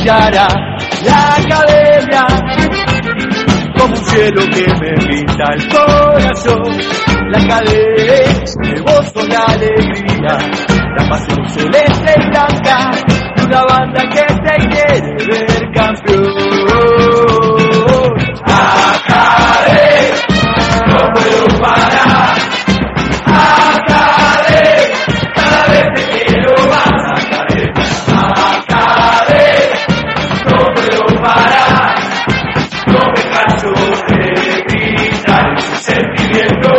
cara, la academia, como un cielo que me pinta el corazón. La academia, el gozo, la alegría, la pasión celeste y blanca, de una banda que te quiere ver campeón. Academia, no puedo parar. Academia, cada vez te quiero más. Academia, no puedo parar. No me canso de gritar ese sentimiento.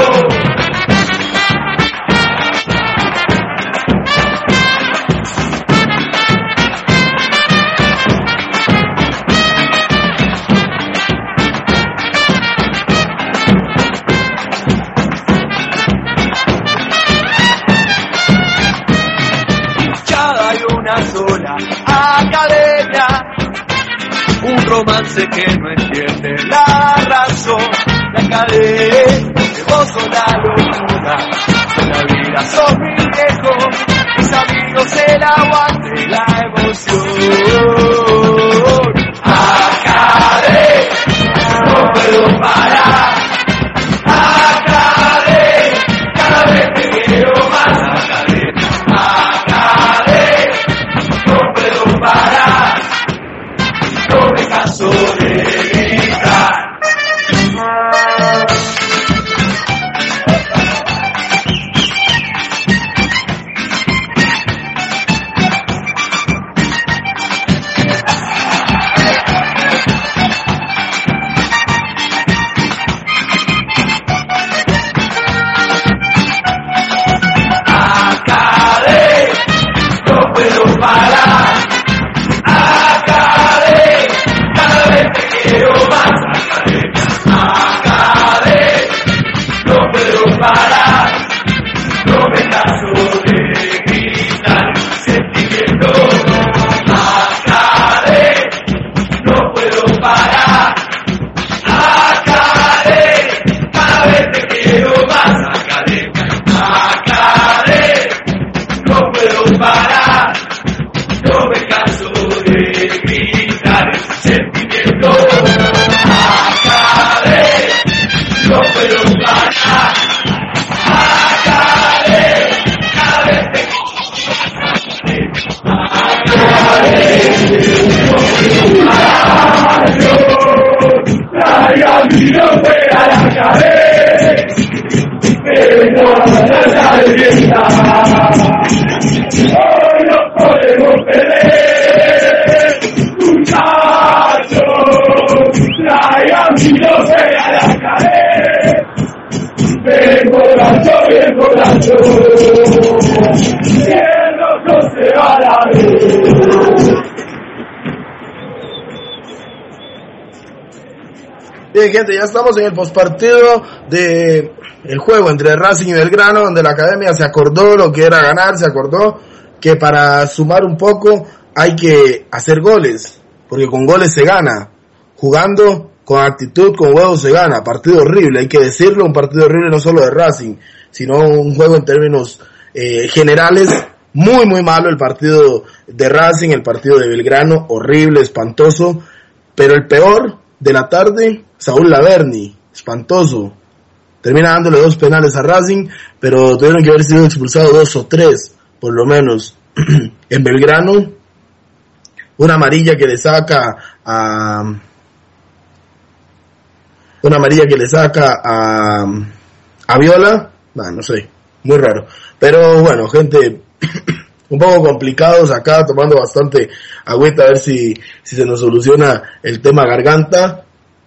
Sola academia, un romance que no entiende la razón. La academia, que vos sos la locura, en la vida sos mi viejo, mis amigos el aguante y la emoción. Academia, no puedo parar. Academia, cada vez te quiero más. No me canso de gritar. Academia, no puedo parar. Quiero más. Academia, no puedo parar, no me canso de gritar sentimiento. Academia, no puedo parar. Academia, cada vez te quiero más. Academia, no puedo parar, no me canso de gritar sentimiento. No puedo parar. Cada vez te traiga mi nombre a la academia, pero la leyenda. Hoy no podemos perder, muchachos, traiga mi nombre a la academia. Bien borracho, bien loco se va la vez. Bien, gente, ya estamos en el postpartido de el juego entre Racing y Belgrano, donde la academia se acordó lo que era ganar, se acordó que para sumar un poco hay que hacer goles, porque con goles se gana, jugando con actitud, con huevos se gana. Partido horrible, hay que decirlo, un partido horrible no solo de Racing, sino un juego en términos generales, muy muy malo el partido de Racing, el partido de Belgrano, horrible, espantoso, pero el peor de la tarde, Saúl Laverni, espantoso, termina dándole 2 penales a Racing, pero tuvieron que haber sido expulsados 2 o 3, por lo menos. En Belgrano, una amarilla que le saca a Viola, no sé, muy raro, pero bueno, gente, un poco complicados acá, tomando bastante agüita a ver si se nos soluciona el tema garganta.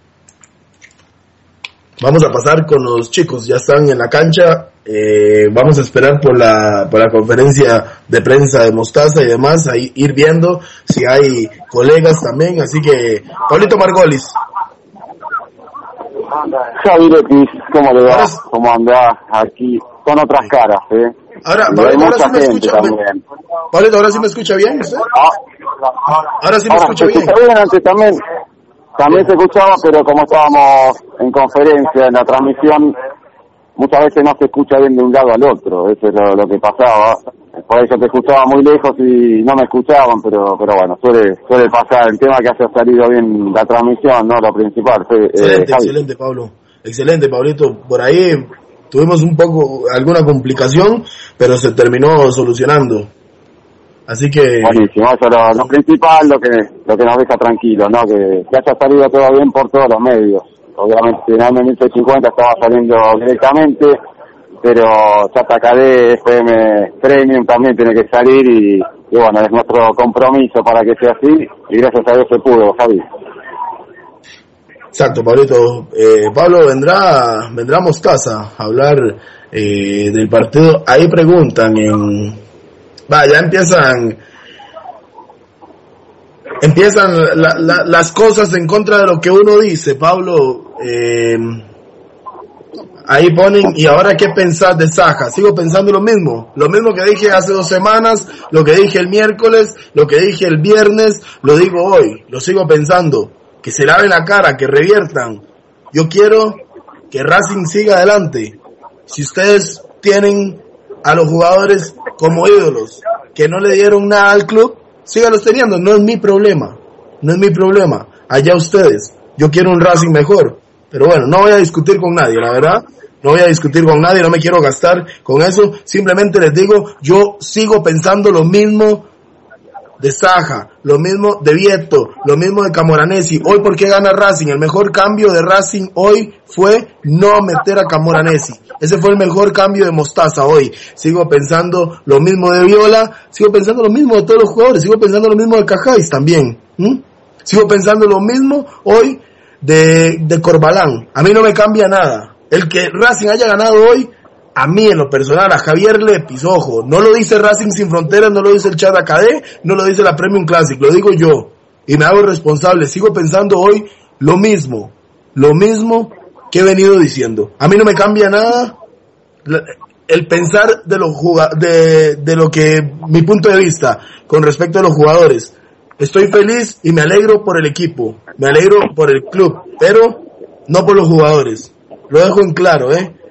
Vamos a pasar con los chicos, ya están en la cancha, vamos a esperar por la conferencia de prensa de Mostaza y demás, a ir viendo si hay colegas también, así que, Pablito Margolis. Javi Letis, ¿cómo le va? ¿Cómo anda? Aquí, con otras caras, Ahora sí me escucha bien. Pablito, ¿ahora sí me escucha bien usted? Ahora sí me escucha bien. Antes también se escuchaba, pero como estábamos en conferencia, en la transmisión, muchas veces no se escucha bien de un lado al otro, eso es lo que pasaba. por eso te escuchaba muy lejos y no me escuchaban, pero bueno, suele pasar. El tema que haya salido bien la transmisión, ¿no? Lo principal. Excelente, Pablo. Excelente, Pablito. Por ahí tuvimos alguna complicación, pero se terminó solucionando. Así que... Buenísimo, eso es lo principal, lo que nos deja tranquilos, ¿no? Que haya salido todo bien por todos los medios. Obviamente, en el 1150 estaba saliendo directamente, pero Chata KD, FM Premium también tiene que salir y bueno, es nuestro compromiso para que sea así y gracias a Dios se pudo, Javi. Exacto, Pablito. Pablo, vendrá Mostaza a hablar del partido. Ahí preguntan ya empiezan las cosas en contra de lo que uno dice, Pablo. Ahí ponen, ¿y ahora qué pensás de Saja? Sigo pensando lo mismo que dije hace 2 semanas, lo que dije el miércoles, lo que dije el viernes, lo digo hoy, lo sigo pensando, que se laven la cara, que reviertan. Yo quiero que Racing siga adelante. Si ustedes tienen a los jugadores como ídolos, que no le dieron nada al club, sígalos teniendo, no es mi problema, allá ustedes. Yo quiero un Racing mejor, pero bueno, no voy a discutir con nadie, la verdad, no me quiero gastar con eso, simplemente les digo, yo sigo pensando lo mismo de Saja, lo mismo de Vieto, lo mismo de Camoranesi. Hoy, ¿por qué gana Racing? El mejor cambio de Racing hoy fue no meter a Camoranesi. Ese fue el mejor cambio de Mostaza hoy. Sigo pensando lo mismo de Viola, sigo pensando lo mismo de todos los jugadores, sigo pensando lo mismo de Cajáis también. Sigo pensando lo mismo hoy de Corbalán. A mí no me cambia nada. El que Racing haya ganado hoy, a mí en lo personal, a Javier Lepis, ojo, no lo dice Racing Sin Fronteras, no lo dice el Chat AKD, no lo dice la Premium Classic, lo digo yo, y me hago responsable. Sigo pensando hoy lo mismo que he venido diciendo. A mí no me cambia nada el pensar de lo que, mi punto de vista con respecto a los jugadores. Estoy feliz y me alegro por el equipo, me alegro por el club, pero no por los jugadores. Lo dejo en claro,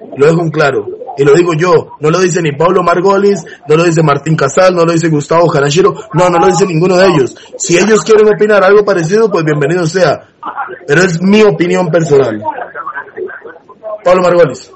y lo digo yo, no lo dice ni Pablo Margolis, no lo dice Martín Casal, no lo dice Gustavo Jaranchero, no lo dice ninguno de ellos. Si ellos quieren opinar algo parecido, pues bienvenido sea, pero es mi opinión personal. Pablo Margolis.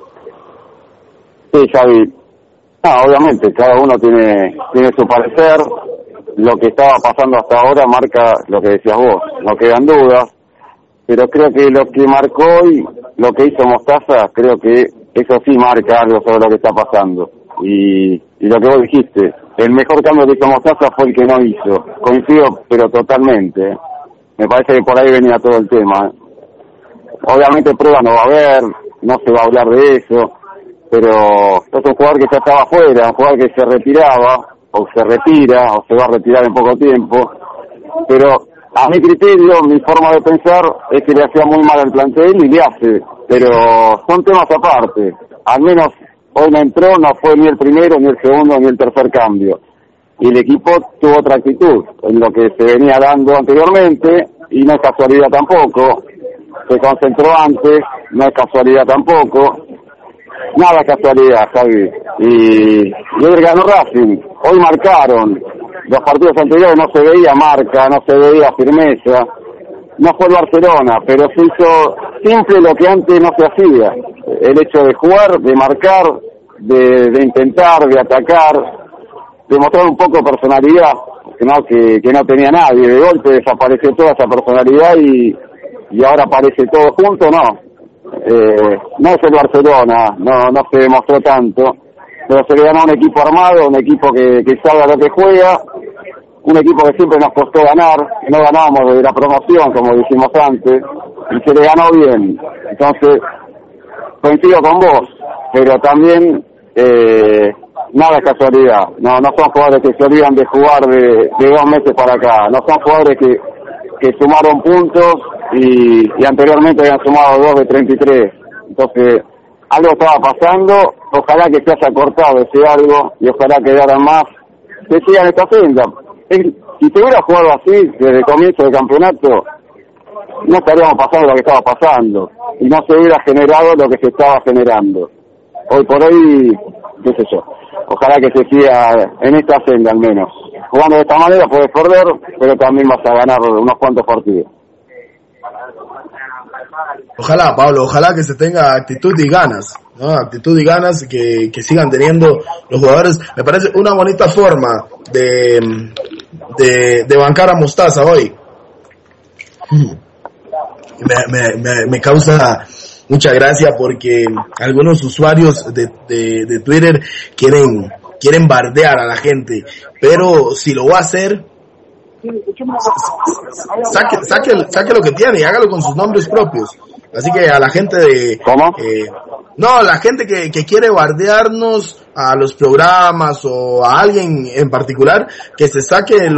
Sí, Xavi, obviamente cada uno tiene su parecer. Lo que estaba pasando hasta ahora marca lo que decías vos, no quedan dudas, pero creo que lo que marcó hoy, lo que hizo Mostaza, creo que eso sí marca algo sobre lo que está pasando. Y lo que vos dijiste, el mejor cambio que hizo Mostaza fue el que no hizo. Coincido, pero totalmente. Me parece que por ahí venía todo el tema. Obviamente prueba no va a haber, no se va a hablar de eso, pero es un jugador que ya estaba afuera, un jugador que se retiraba, o se retira, o se va a retirar en poco tiempo. Pero a mi criterio, mi forma de pensar es que le hacía muy mal al plantel y le hace, pero son temas aparte. Al menos hoy no entró, no fue ni el primero, ni el segundo, ni el tercer cambio. Y el equipo tuvo otra actitud en lo que se venía dando anteriormente, y no es casualidad tampoco. Se concentró antes, no es casualidad tampoco. Nada es casualidad, Javi. Y hoy ganó Racing, hoy marcaron. Los partidos anteriores no se veía marca, no se veía firmeza. No fue el Barcelona, pero se hizo simple lo que antes no se hacía. El hecho de jugar, de marcar, de intentar, de atacar, de mostrar un poco de personalidad, que no tenía nadie. De golpe desapareció toda esa personalidad y ahora aparece todo junto, no. No es el Barcelona, no se demostró tanto, pero se le ganó un equipo armado, un equipo que sabe a lo que juega, un equipo que siempre nos costó ganar, que no ganábamos desde la promoción, como dijimos antes, y se le ganó bien. Entonces, coincido con vos, pero también nada es casualidad. No son jugadores que se olvidan de jugar de 2 meses para acá, no son jugadores que sumaron puntos y anteriormente habían sumado 2 de 33. Entonces, algo estaba pasando, ojalá que se haya cortado ese algo y ojalá que quedaran más, que sigan esta senda. Si se hubiera jugado así desde el comienzo del campeonato, no estaríamos pasando lo que estaba pasando y no se hubiera generado lo que se estaba generando. Hoy por hoy qué sé yo. Ojalá que se siga en esta senda al menos. Jugando de esta manera puedes perder, pero también vas a ganar unos cuantos partidos. Ojalá, Pablo, ojalá que se tenga actitud y ganas, ¿no? Actitud y ganas que sigan teniendo los jugadores. Me parece una bonita forma de bancar a Mostaza hoy. Me causa mucha gracia porque algunos usuarios de Twitter quieren bardear a la gente, pero si lo va a hacer, saque lo que tiene y hágalo con sus nombres propios. Así que a la gente ¿Cómo? La gente que quiere bardearnos a los programas o a alguien en particular, que se saque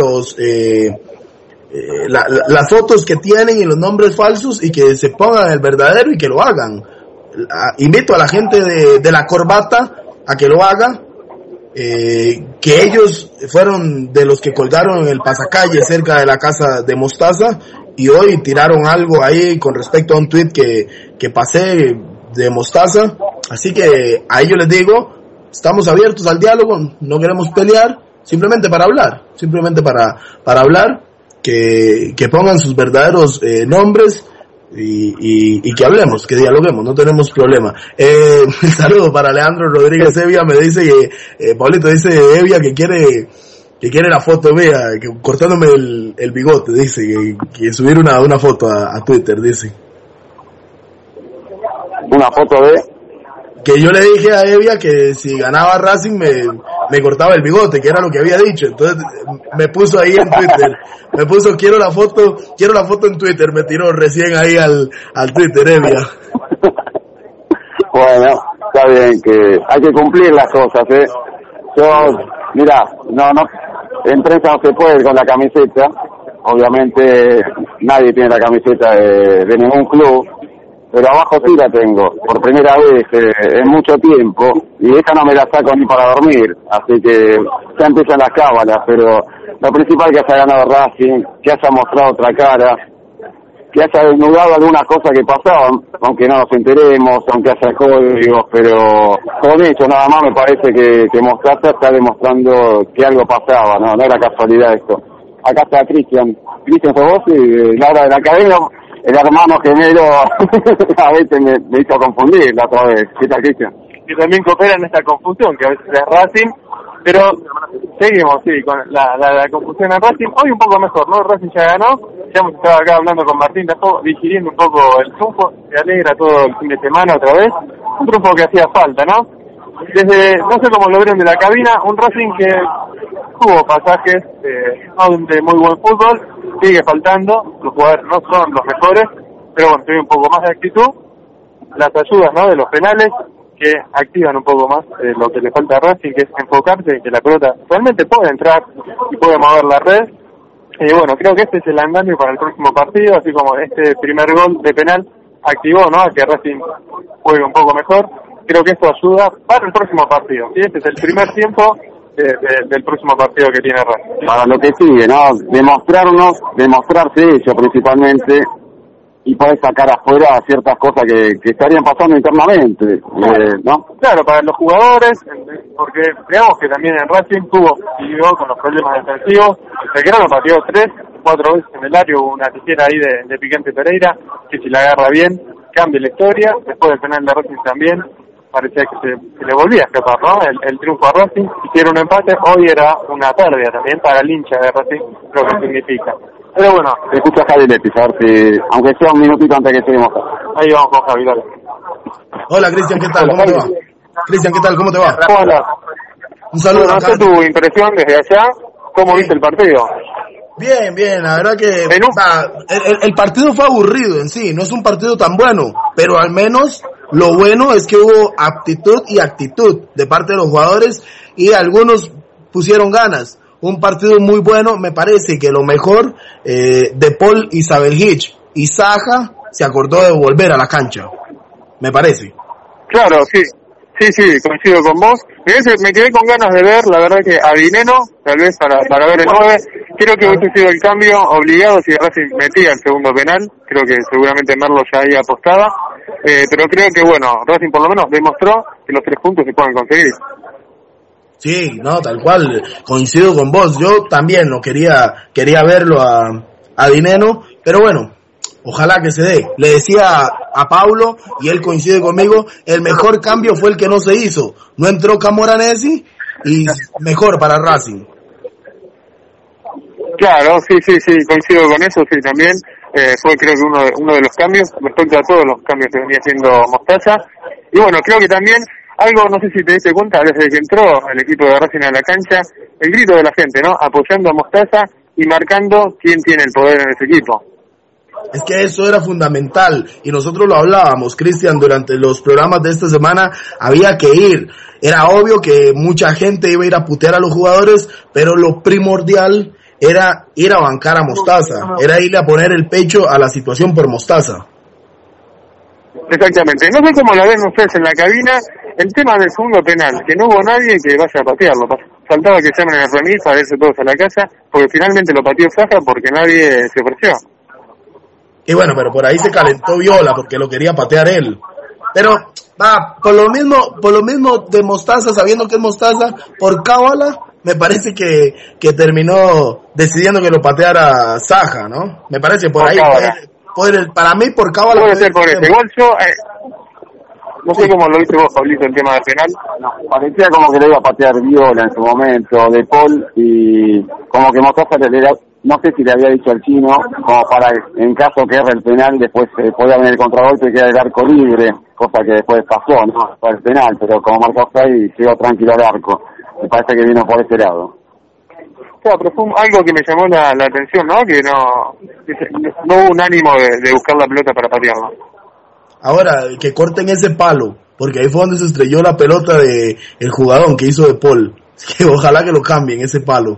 las fotos que tienen y los nombres falsos y que se pongan el verdadero y que lo hagan. Invito a la gente de la corbata a que lo haga. Que ellos fueron de los que colgaron en el pasacalle cerca de la casa de Mostaza y hoy tiraron algo ahí con respecto a un tweet que pasé de Mostaza. Así que a ellos les digo, estamos abiertos al diálogo, no queremos pelear, simplemente para hablar, que pongan sus verdaderos nombres y que hablemos, que dialoguemos, no tenemos problema. Un saludo para Leandro Rodríguez Evia, me dice que Pablito dice Evia que quiere la foto mía, que cortándome el bigote, dice que subir una foto a Twitter, dice. Una foto de... Que yo le dije a Evia que si ganaba Racing me cortaba el bigote, que era lo que había dicho. Entonces me puso ahí en Twitter, quiero la foto en Twitter, me tiró recién ahí al Twitter, Evia. Bueno, está bien, que hay que cumplir las cosas, Yo, mira, no, en prensa no se puede con la camiseta, obviamente nadie tiene la camiseta de ningún club, pero abajo sí la tengo, por primera vez en mucho tiempo, y esa no me la saco ni para dormir, así que ya empiezan las cábalas, pero lo principal es que haya ganado Racing, que haya mostrado otra cara, que haya desnudado algunas cosas que pasaban, aunque no nos enteremos, aunque haya códigos, pero con hecho nada más me parece que Mostaza está demostrando que algo pasaba, no era casualidad esto. Acá está Cristian sos vos y Laura de la Academia, el hermano gemelo a veces me hizo confundir la otra vez. ¿Qué tal, Cristian? Que también coopera en esta confusión, que a veces es Racing, pero seguimos, sí, con la confusión en Racing. Hoy un poco mejor, ¿no? Racing ya ganó, ya hemos estado acá hablando con Martín, digiriendo un poco el triunfo, se alegra todo el fin de semana otra vez, un triunfo que hacía falta, ¿no? No sé cómo lo vieron de la cabina, un Racing que tuvo pasajes de muy buen fútbol, sigue faltando, los jugadores no son los mejores, pero bueno, tiene un poco más de actitud, las ayudas, ¿no?, de los penales, que activan un poco más lo que le falta a Racing, que es enfocarse en que la pelota realmente puede entrar y puede mover la red. Y bueno, creo que este es el andamio para el próximo partido, así como este primer gol de penal activó, ¿no?, a que Racing juegue un poco mejor. Creo que esto ayuda para el próximo partido. ¿Sí? Este es el primer tiempo del próximo partido que tiene Racing. Para lo que sigue, ¿no? Demostrarse ellos principalmente, y poder sacar afuera ciertas cosas que estarían pasando internamente, ¿no? Claro, para los jugadores, porque veamos que también en Racing siguió con los problemas defensivos. Belgrano pateó 3-4 veces en el área, hubo una tijera ahí de Piquente Pereira, que si la agarra bien, cambia la historia. Después del penal de Racing también, parecía que se le volvía a escapar, ¿no? El triunfo a Racing, hicieron un empate, hoy era una pérdida también para el hincha de Racing, lo que significa. Pero bueno, te escucha Javi Lepis, a ver si, aunque sea un minutito antes que seguimos. Ahí vamos con Javi, dale. Hola Cristian, ¿qué tal? ¿Cómo te va? Cristian, ¿qué tal? ¿Cómo te va? Hola. Un saludo. No sé tu impresión desde allá, ¿cómo viste el partido? Bien, la verdad que el partido fue aburrido en sí, no es un partido tan bueno, pero al menos lo bueno es que hubo aptitud y actitud de parte de los jugadores y algunos pusieron ganas. Un partido muy bueno, me parece que lo mejor de Paul y Sabelhich y Saja se acordó de volver a la cancha, me parece. Claro, sí, coincido con vos. Me quedé con ganas de ver, la verdad que a Dineno, tal vez para ver el 9, creo que hubiese sido el cambio obligado si Racing metía el segundo penal, creo que seguramente Merlo ya ahí apostaba, pero creo que bueno, Racing por lo menos demostró que los 3 puntos se pueden conseguir. Sí, no, tal cual, coincido con vos. Yo también no quería verlo a Dineno, pero bueno, ojalá que se dé. Le decía a Paulo, y él coincide conmigo, el mejor cambio fue el que no se hizo. No entró Camoranesi y mejor para Racing. Claro, sí, coincido con eso, sí, también. Fue creo que uno de los cambios, respecto a todos los cambios que venía haciendo Mostaza. Y bueno, creo que también algo, no sé si te diste cuenta, desde que entró el equipo de Racing a la cancha, el grito de la gente, ¿no? Apoyando a Mostaza y marcando quién tiene el poder en ese equipo. Es que eso era fundamental y nosotros lo hablábamos, Cristian, durante los programas de esta semana. Había que ir, era obvio que mucha gente iba a ir a putear a los jugadores, pero lo primordial era ir a bancar a Mostaza, era irle a poner el pecho a la situación por Mostaza. Exactamente, no sé cómo lo ven ustedes en la cabina, el tema del segundo penal, que no hubo nadie que vaya a patearlo, faltaba que llamen el remis para irse todos a la casa, porque finalmente lo pateó Saja porque nadie se ofreció. Y bueno, pero por ahí se calentó Viola porque lo quería patear él. Pero por lo mismo de Mostaza, sabiendo que es Mostaza, por cábala, me parece que terminó decidiendo que lo pateara Saja, ¿no? Me parece por ahí, para mí por cábala. Puede ser por eso. Igual yo, no sé cómo lo viste vos, Pablito, el tema del penal. No, parecía como que le iba a patear Viola en su momento, De Paul, y como que Mostaza no sé si le había dicho al chino, como para, en caso que erre el penal, después podía venir el contragolpe y queda el arco libre, cosa que después pasó, ¿no? Fue el penal, pero como marcó ahí, llegó tranquilo al arco. Me parece que vino por ese lado. Claro, pero fue algo que me llamó la atención, ¿no? Que no hubo un ánimo de buscar la pelota para patearla. Ahora, que corten ese palo, porque ahí fue donde se estrelló la pelota de el jugador que hizo De Paul. Que ojalá que lo cambien, ese palo.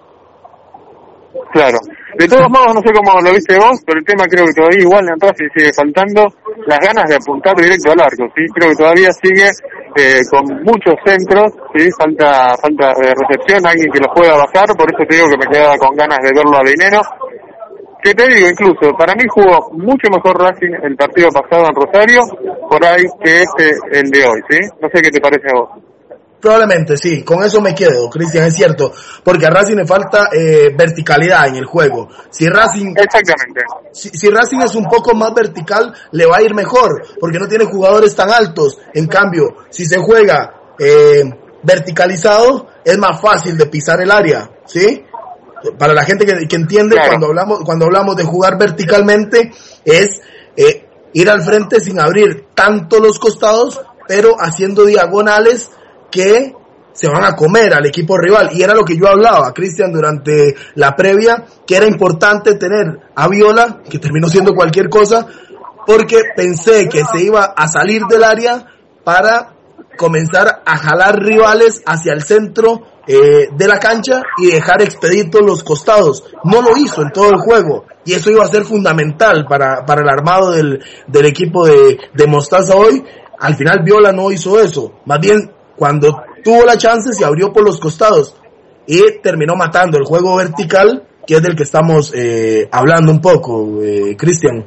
Claro. De todos modos, no sé cómo lo viste vos, pero el tema creo que todavía igual en Racing sigue faltando las ganas de apuntar directo al arco, ¿sí? Creo que todavía sigue con muchos centros, ¿sí? Falta recepción, alguien que los pueda bajar, por eso te digo que me quedaba con ganas de verlo a Dineno. Que te digo, incluso, para mí jugó mucho mejor Racing el partido pasado en Rosario, por ahí, que el de hoy, ¿sí? No sé qué te parece a vos. Probablemente sí, con eso me quedo, Cristian, es cierto, porque a Racing le falta verticalidad en el juego. Si Racing, exactamente, si Racing es un poco más vertical, le va a ir mejor, porque no tiene jugadores tan altos. En cambio, si se juega verticalizado, es más fácil de pisar el área, ¿sí? Para la gente que entiende, claro. cuando hablamos de jugar verticalmente, es ir al frente sin abrir tanto los costados, pero haciendo diagonales que se van a comer al equipo rival. Y era lo que yo hablaba, Cristian, durante la previa, que era importante tener a Viola, que terminó siendo cualquier cosa, porque pensé que se iba a salir del área para comenzar a jalar rivales hacia el centro de la cancha y dejar expeditos los costados. No lo hizo en todo el juego, y eso iba a ser fundamental para el armado del equipo de Mostaza hoy. Al final Viola no hizo eso, más bien cuando tuvo la chance se abrió por los costados y terminó matando el juego vertical, que es del que estamos hablando un poco, Cristian.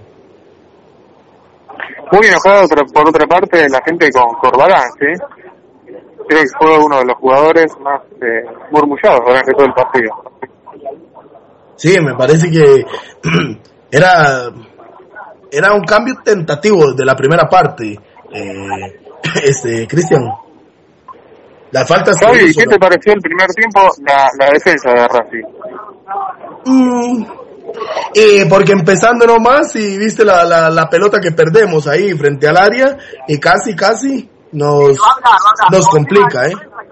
Muy enojado por otra parte la gente con Corbalán, ¿sí? Creo que fue uno de los jugadores más murmullados durante todo el partido. Sí, me parece que era un cambio tentativo de la primera parte, Cristian. Las faltas. Javi, ¿qué te pareció el primer tiempo la defensa de Racing? Porque empezando nomás y viste la pelota que perdemos ahí frente al área y casi nos complica,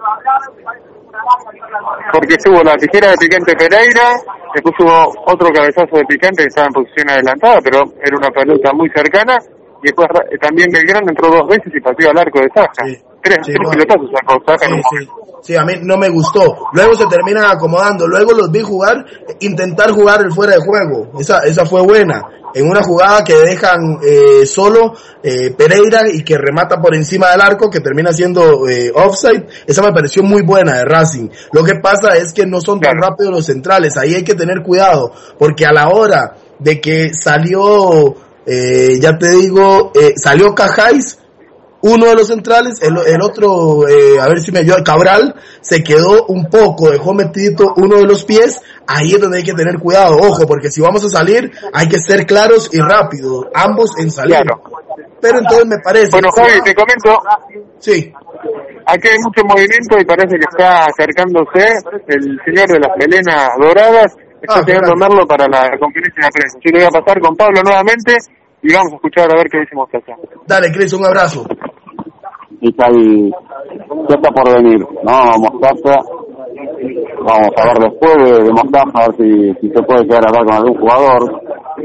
Porque estuvo la tijera de Picante Pereira, después hubo otro cabezazo de Picante que estaba en posición adelantada, pero era una pelota muy cercana, y después también Belgrano entró 2 veces y pateó al arco de Saja. Tres pelotazos sacó Saja en un momento. Sí, a mí no me gustó. Luego se terminan acomodando. Luego los vi intentar jugar el fuera de juego. Esa fue buena. En una jugada que dejan solo Pereira y que remata por encima del arco, que termina siendo offside. Esa me pareció muy buena de Racing. Lo que pasa es que no son tan rápidos los centrales. Ahí hay que tener cuidado, porque a la hora de que salió, salió Cajáis, uno de los centrales, el otro, a ver si me ayuda, Cabral, se quedó un poco, dejó metidito uno de los pies, ahí es donde hay que tener cuidado, ojo, porque si vamos a salir, hay que ser claros y rápidos, ambos en salir. Claro. Pero entonces me parece... Bueno, Javi, te comento, Sí. aquí hay mucho movimiento y parece que está acercándose el señor de las melenas doradas, está llegando Merlo para la conferencia de prensa. Yo le voy a pasar con Pablo nuevamente y vamos a escuchar a ver qué dice Mostaza. Dale, Cris, un abrazo. Y Xavi, ¿qué está por venir? No, Mostaza, vamos a ver después de Mostaza, a ver si se puede quedar acá con algún jugador.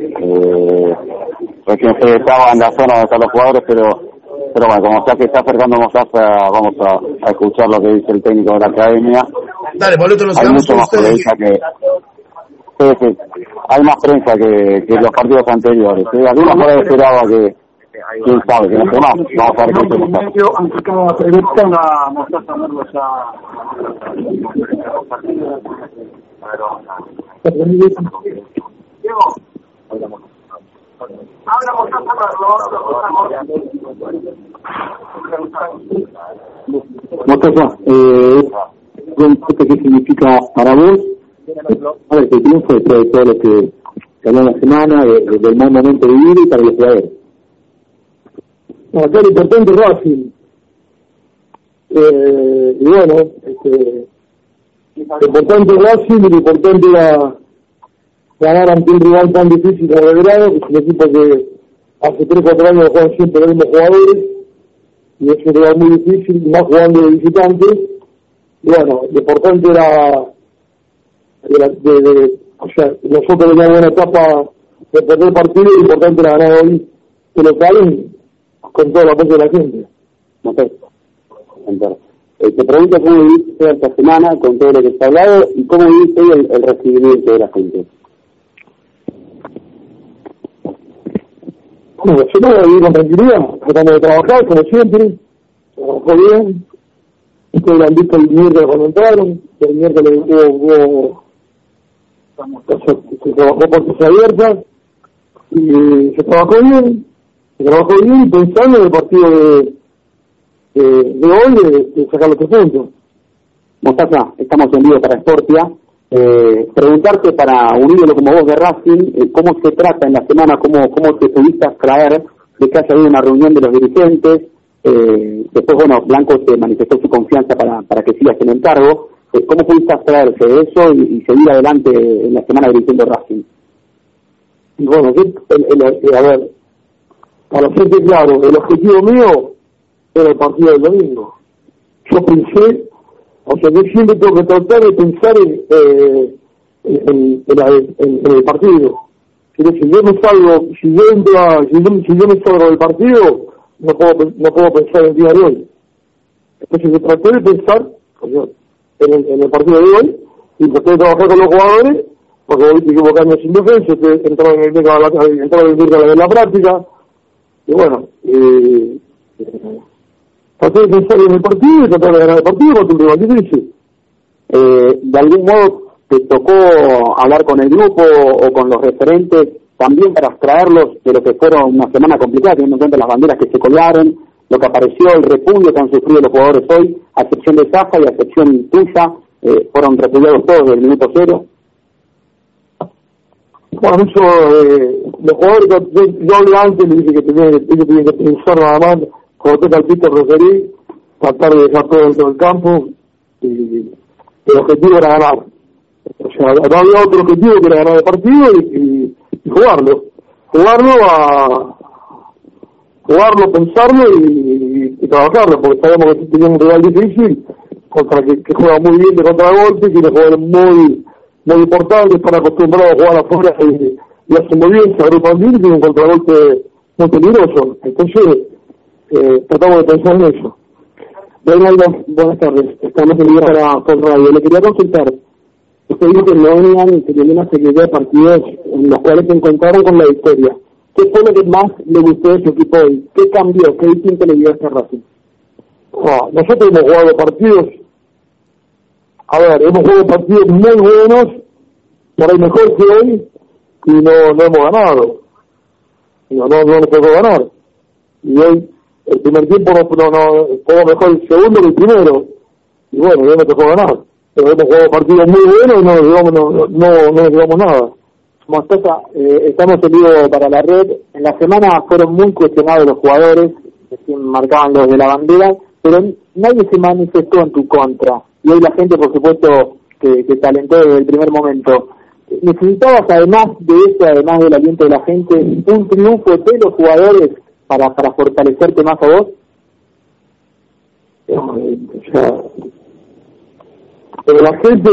Recién se estaba en la zona donde están los jugadores, pero bueno, como está que está acercando Mostaza, vamos a escuchar lo que dice el técnico de la academia. Dale, Pablito, nos Hay quedamos mucho con más ustedes. prensa que... Sí, hay más prensa que los partidos anteriores. Algunos por ahí esperaba que... ¿Quién sabe? Que no sé más. Vamos a ver qué se pasa. Aunque cada pregunta la Mostaza Merlo ya... Mostaza, ¿qué significa para vos? A ver, el triunfo después de todo lo que ganó la semana, del mal momento vivido y para los jugadores. Acá lo importante es Racing. Y bueno, lo importante es Racing y lo importante era ganar ante un rival tan difícil como Belgrano, que es un equipo que hace 3-4 años juegan siempre los mismos jugadores y es un rival muy difícil, más jugando de visitantes. Y bueno, lo importante era o sea, nosotros teníamos una etapa de perder el partido y lo importante era ganar hoy de local con todo el apoyo de la gente. Te pregunto cómo viviste esta semana con todo lo que se ha hablado y cómo viviste hoy el recibimiento de la gente. Bueno, yo no viví con tranquilidad, tratando de trabajar como siempre, trabajó bien. Ustedes lo han visto el miércoles cuando entraron, el miércoles se trabajó puertas abiertas y se trabajó bien pensando en el partido de hoy de sacar los 3 puntos. Mostaza, estamos en vivo para Sportia. Preguntarte para un ídolo como vos de Racing, ¿cómo se trata en la semana, cómo te pudiste abstraer de que haya habido una reunión de los dirigentes? Después, bueno, Blanco te manifestó su confianza para que sigas en el cargo. ¿Cómo pudiste abstraerse de eso y seguir adelante en la semana dirigiendo Racing? Y bueno, a ver, para serte claro, el objetivo mío era el partido del domingo. Yo pensé, o sea, yo siempre tengo que tratar de pensar en el partido. Pero si yo me salgo, si yo me salgo del partido, no puedo pensar en el día de hoy. Entonces yo traté de pensar en el partido de hoy y traté de trabajar con los jugadores, porque hoy te equivocando sin defensa, entraron en el la práctica, y bueno, traté de pensar en el partido y tratar de ganar el partido porque un rival difícil. ¿De algún modo te tocó hablar con el grupo o con los referentes también para abstraerlos de lo que fueron una semana complicada, teniendo en cuenta las banderas que se colgaron, lo que apareció, el repudio que han sufrido los jugadores hoy, a excepción de Zafa y a excepción tuya, fueron repudiados todos desde el minuto 0? Bueno, eso, los jugadores, yo hablé antes, le dije que tenían que pensar nada más, cuando toca el pito referí, tratar de dejar todo dentro del campo, y el objetivo era ganar. O sea, no había otro objetivo que era ganar el partido y jugarlo, pensarlo y trabajarlo, porque sabemos que teníamos un rival difícil, contra que juega muy bien de contragolpe, tiene jugadores muy importantes, están acostumbrados a jugar afuera y hacen muy bien, se agrupan bien y tienen un contragolpe muy peligroso. Entonces, tratamos de pensar en eso. Buenas tardes, estamos en vivo para Radio. Le quería consultar, usted dijo que no tenían una serie de partidos en los cuales se encontraron con la victoria. ¿Qué fue lo que más le gustó de su equipo hoy? ¿Qué cambió? ¿Qué distinto le dio a este Racing? Nosotros hemos jugado partidos, hemos jugado partidos muy buenos, por ahí mejor que hoy, y no hemos ganado. No nos tocó ganar. Y hoy el primer tiempo no jugó mejor el segundo que el primero, y bueno, ya me tocó ganar, pero hemos jugado partidos muy buenos y no nos llevamos nada. Mostaza, estamos en vivo para la red. En la semana fueron muy cuestionados los jugadores, que marcaban los de la bandera, pero nadie se manifestó en tu contra. Y hoy la gente, por supuesto, que te alentó desde el primer momento. ¿Necesitabas, además de eso, además del aliento de la gente, un triunfo de los jugadores para fortalecerte más a vos? Pero la gente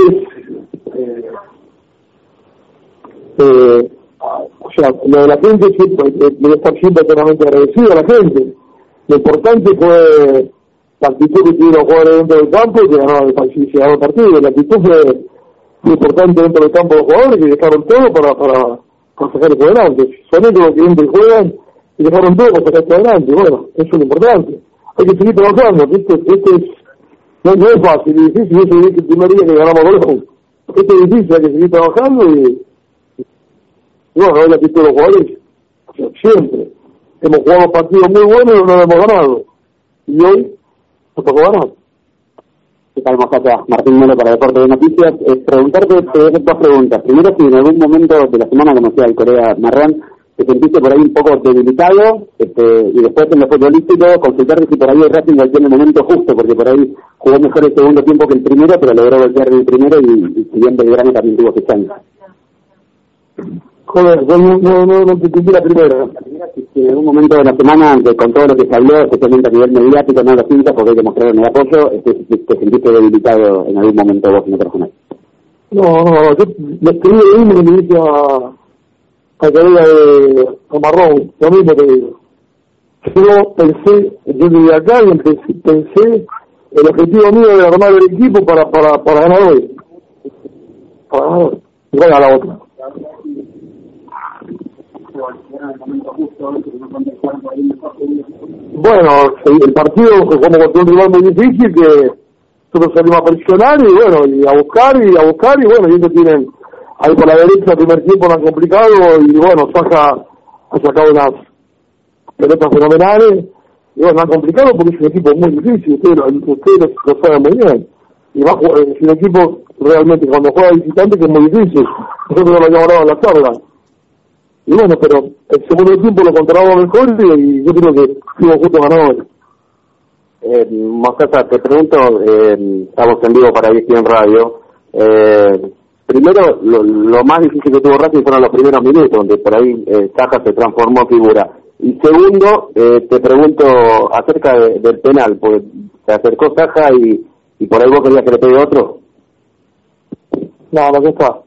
lo de la gente siempre, debe estar siempre eternamente agradecido a la gente. Lo importante fue la actitud que tuvieron los jugadores dentro del campo y que ganaron el partido. La actitud fue muy importante dentro del campo de los jugadores, que dejaron todo para sacar esto adelante. Son ellos los que entran y juegan y dejaron todo para sacar esto adelante. Bueno, eso es lo importante. Hay que seguir trabajando. No es fácil, es difícil. Yo sé que el primer día que ganamos goles. Esto es difícil, hay que seguir trabajando y bueno, hoy la actitud de los jugadores, siempre. Hemos jugado partidos muy buenos y no lo hemos ganado. Y hoy nos tocó ganar. ¿Qué tal, Mostaza? Martín Melo para Deportes de Noticias. Preguntarte dos preguntas. Primero, si en algún momento de la semana, como decía el colega Marrán, te sentiste por ahí un poco debilitado, y después en lo futbolístico, consultarte si por ahí el Racing golpeó en el momento justo, porque por ahí jugó mejor el segundo tiempo que el primero, pero logró golpear en el primero y si bien Belgrano también tuvo que chance. Joder, no te entendí la primera. Si en algún momento de la semana, con todo lo que se habló, especialmente a nivel mediático, no lo sientas porque hay que mostrar el apoyo, te sentiste debilitado en algún momento vos en lo personal. No, yo le escribí lo mismo que le dije a colega de Marrón, lo mismo te digo. Yo llegué acá y pensé el objetivo mío de armar el equipo para ganar hoy. Para ganar hoy. Y voy a la otra. Bueno, el partido como contra un rival muy difícil que nosotros salimos a presionar y bueno, y a buscar y bueno, y ellos tienen ahí por la derecha el primer tiempo no han complicado y bueno, ha sacado unas pelotas fenomenales y bueno, no han complicado porque es un equipo muy difícil, ustedes lo saben muy bien y es un equipo realmente cuando juega visitante que es muy difícil, nosotros lo habíamos hablado en la charla. Y bueno, pero el segundo tiempo lo controlamos mejor y yo creo que fuimos justos ganadores. Mostaza, te pregunto, estamos en vivo para ESPN Radio. Primero, lo más difícil que tuvo Racing fueron los primeros minutos, donde por ahí Saja se transformó en figura. Y segundo, te pregunto acerca del penal, porque se acercó Saja y por ahí vos querías que le pegue otro. No está.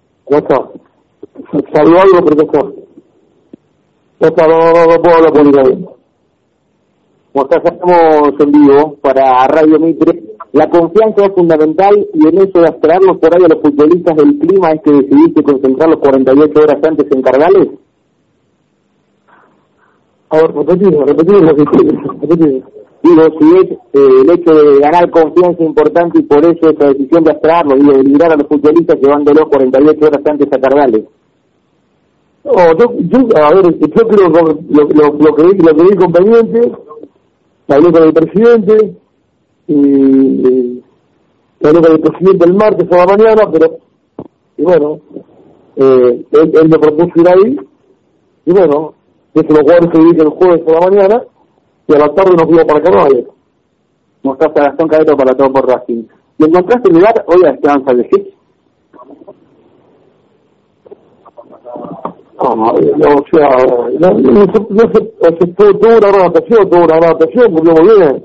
Salió algo, pero no puedo hablar con nadie. Mostaza, estamos en vivo para Radio Mitre. La confianza es fundamental y en eso de abstraernos por ahí a los futbolistas del clima es que decidiste concentrarlos 48 horas antes en Cardales. A ver, repetir. Digo, si es el hecho de ganar confianza importante y por eso esa decisión de abstraerlos y de librar a los futbolistas llevándolos 48 horas antes a Cardales. No, yo creo lo que vi conveniente, hablé con el presidente y hablé con el presidente el martes por la mañana, pero y bueno, él me propuso ir ahí y bueno, eso los jugadores se dirigen el jueves por la mañana y a la tarde nos fuimos para Carvalho. Mostaza, Gastón Caeto para Todo por Racing. ¿Y encontraste el lugar hoy a Esteban Salvecich? Tuvo una gran adaptación, porque muy bien.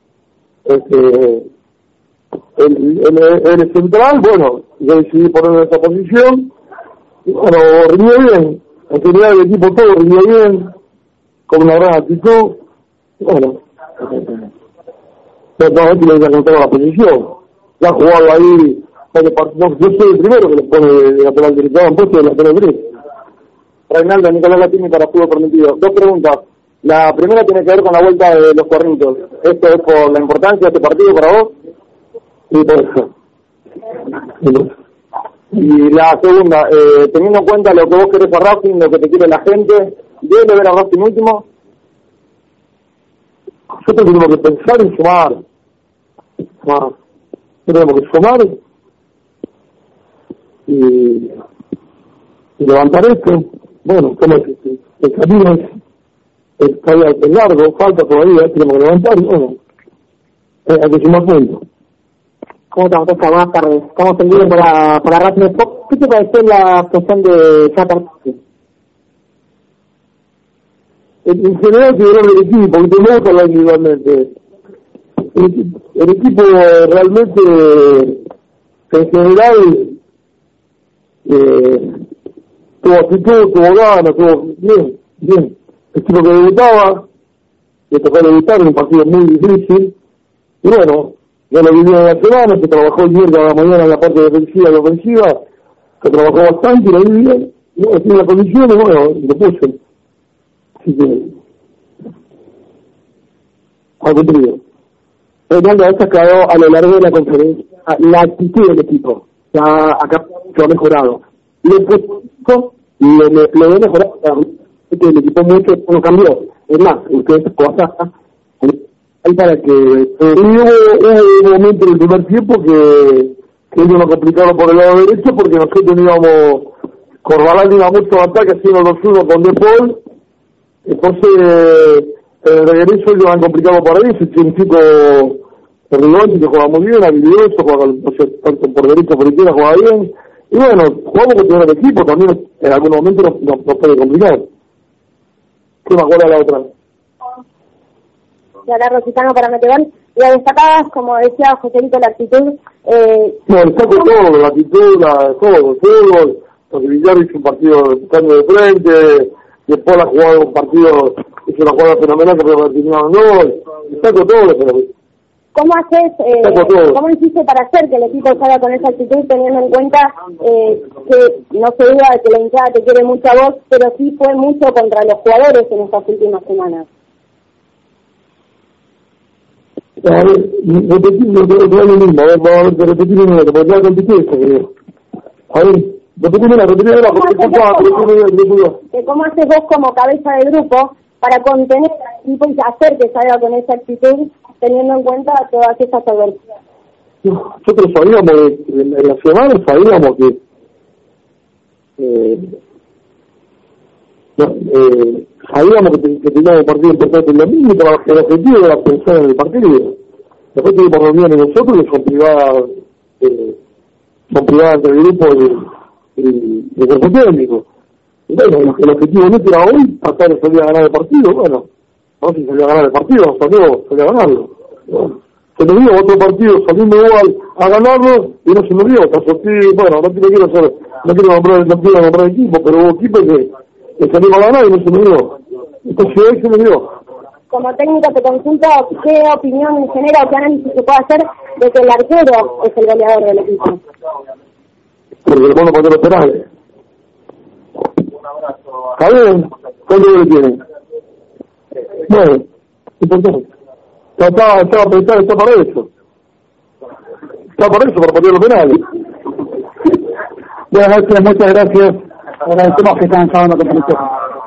El central, bueno, yo decidí ponerlo en esa posición, y bueno, rindió bien, en general el equipo todo rindió bien, con una gran actitud, y bueno, normalmente le había contado la posición, ya ha jugado ahí, yo soy el primero que le pone de lateral derecho, han puesto de lateral derecho. Reinaldo, Nicolás Latini para Fútbol Permitido. Dos preguntas. La primera tiene que ver con la vuelta de los Cuernitos. ¿Esto es por la importancia de este partido para vos? Sí, por eso. Y la segunda, teniendo en cuenta lo que vos querés a Racing, lo que te quiere la gente, ¿debe ver a Racing último? Nosotros tenemos que pensar en sumar. Tenemos que sumar y levantar esto. Bueno, como el camino es largo, falta todavía, tenemos que levantar y bueno, hay que sumar puntos. ¿Cómo estamos? Buenas tardes. Estamos en vivo para Racing Sport. ¿Qué te pareció la actuación de Chatar? En general, que era el equipo, porque te gusta individualmente. El equipo realmente, en general, tuvo actitud, tuvo ganas, tuvo bien. El equipo que debutaba, le tocó debutar en un partido muy difícil, y bueno, ya lo vivió en la semana, se trabajó el viernes a la mañana en la parte defensiva y ofensiva, se trabajó bastante y lo vi bien, y bueno, tiene las condiciones, bueno, y lo puse. Así que, al contrario. Reinaldo ha destacado a lo largo de la conferencia la actitud del equipo. Ya acá se ha mejorado. Y después lo he mejorado. El equipo mucho no cambió. Es más, ustedes cosas hay para que hubo un momento en el primer tiempo que ellos nos complicaron por el lado derecho porque nosotros íbamos, Corbalán iba mucho ataque haciendo los 2-1 con De Paul. Entonces el regreso ellos han complicado por ahí. Es un chico Rigonchi que juega muy bien, habilidoso, juega, no sé, tanto por derecha por izquierda, juega bien. Y bueno, jugamos contra el equipo, también en algún momento nos puede complicar. ¿Qué me acuerdo de la otra? Clara Rositano para Metebol. Y destacabas, como decía Joselito, la actitud. No, destaco todo, la actitud, todo, el fútbol. Porque Villar hizo un partido cambio de frente, después ha jugado un partido, hizo una jugada fenomenal que fue terminado en gol. Destaco todo, pero ¿cómo haces, cómo hiciste para hacer que el equipo salga con esa actitud, teniendo en cuenta que no se duda de que la hinchada te quiere mucho a vos, pero sí fue mucho contra los jugadores en estas últimas semanas? A ver, repetir lo mismo, a ver, vamos a repetir lo mismo, porque ya contesté eso, creo. A ver, repetir ¿Cómo haces vos como cabeza de grupo para contener al equipo y hacer que salga con esa actitud, teniendo en cuenta todas esas adversidades? Nosotros sabíamos, en la semana sabíamos que sabíamos que teníamos un partido importante en la misma y el objetivo era pensar en el partido. Después tuvimos reuniones nosotros que son privadas entre el grupo y el cuerpo técnico. Y bueno, el objetivo nuestro era hoy tratar de salir a ganar el partido. Bueno, no sé si salió a ganar el partido, salió a ganarlo. Bueno, se nos dio otro partido saliendo igual a ganarlo y no se nos dio. Bueno, no quiero nombrar equipo, pero hubo equipos que salimos a ganar y no se nos dio. Entonces hoy se nos dio. Como técnico te consulto qué opinión genera o qué análisis se puede hacer de que el arquero es el goleador del equipo. Porque el bueno para los penales. ¿Está bien? ¿Cuánto le tienen? Bueno, importante. Estaba pensando, está para eso. Está para eso, para patear los penales. Buenas noches, muchas gracias. Agradecemos que están ensayando con nosotros.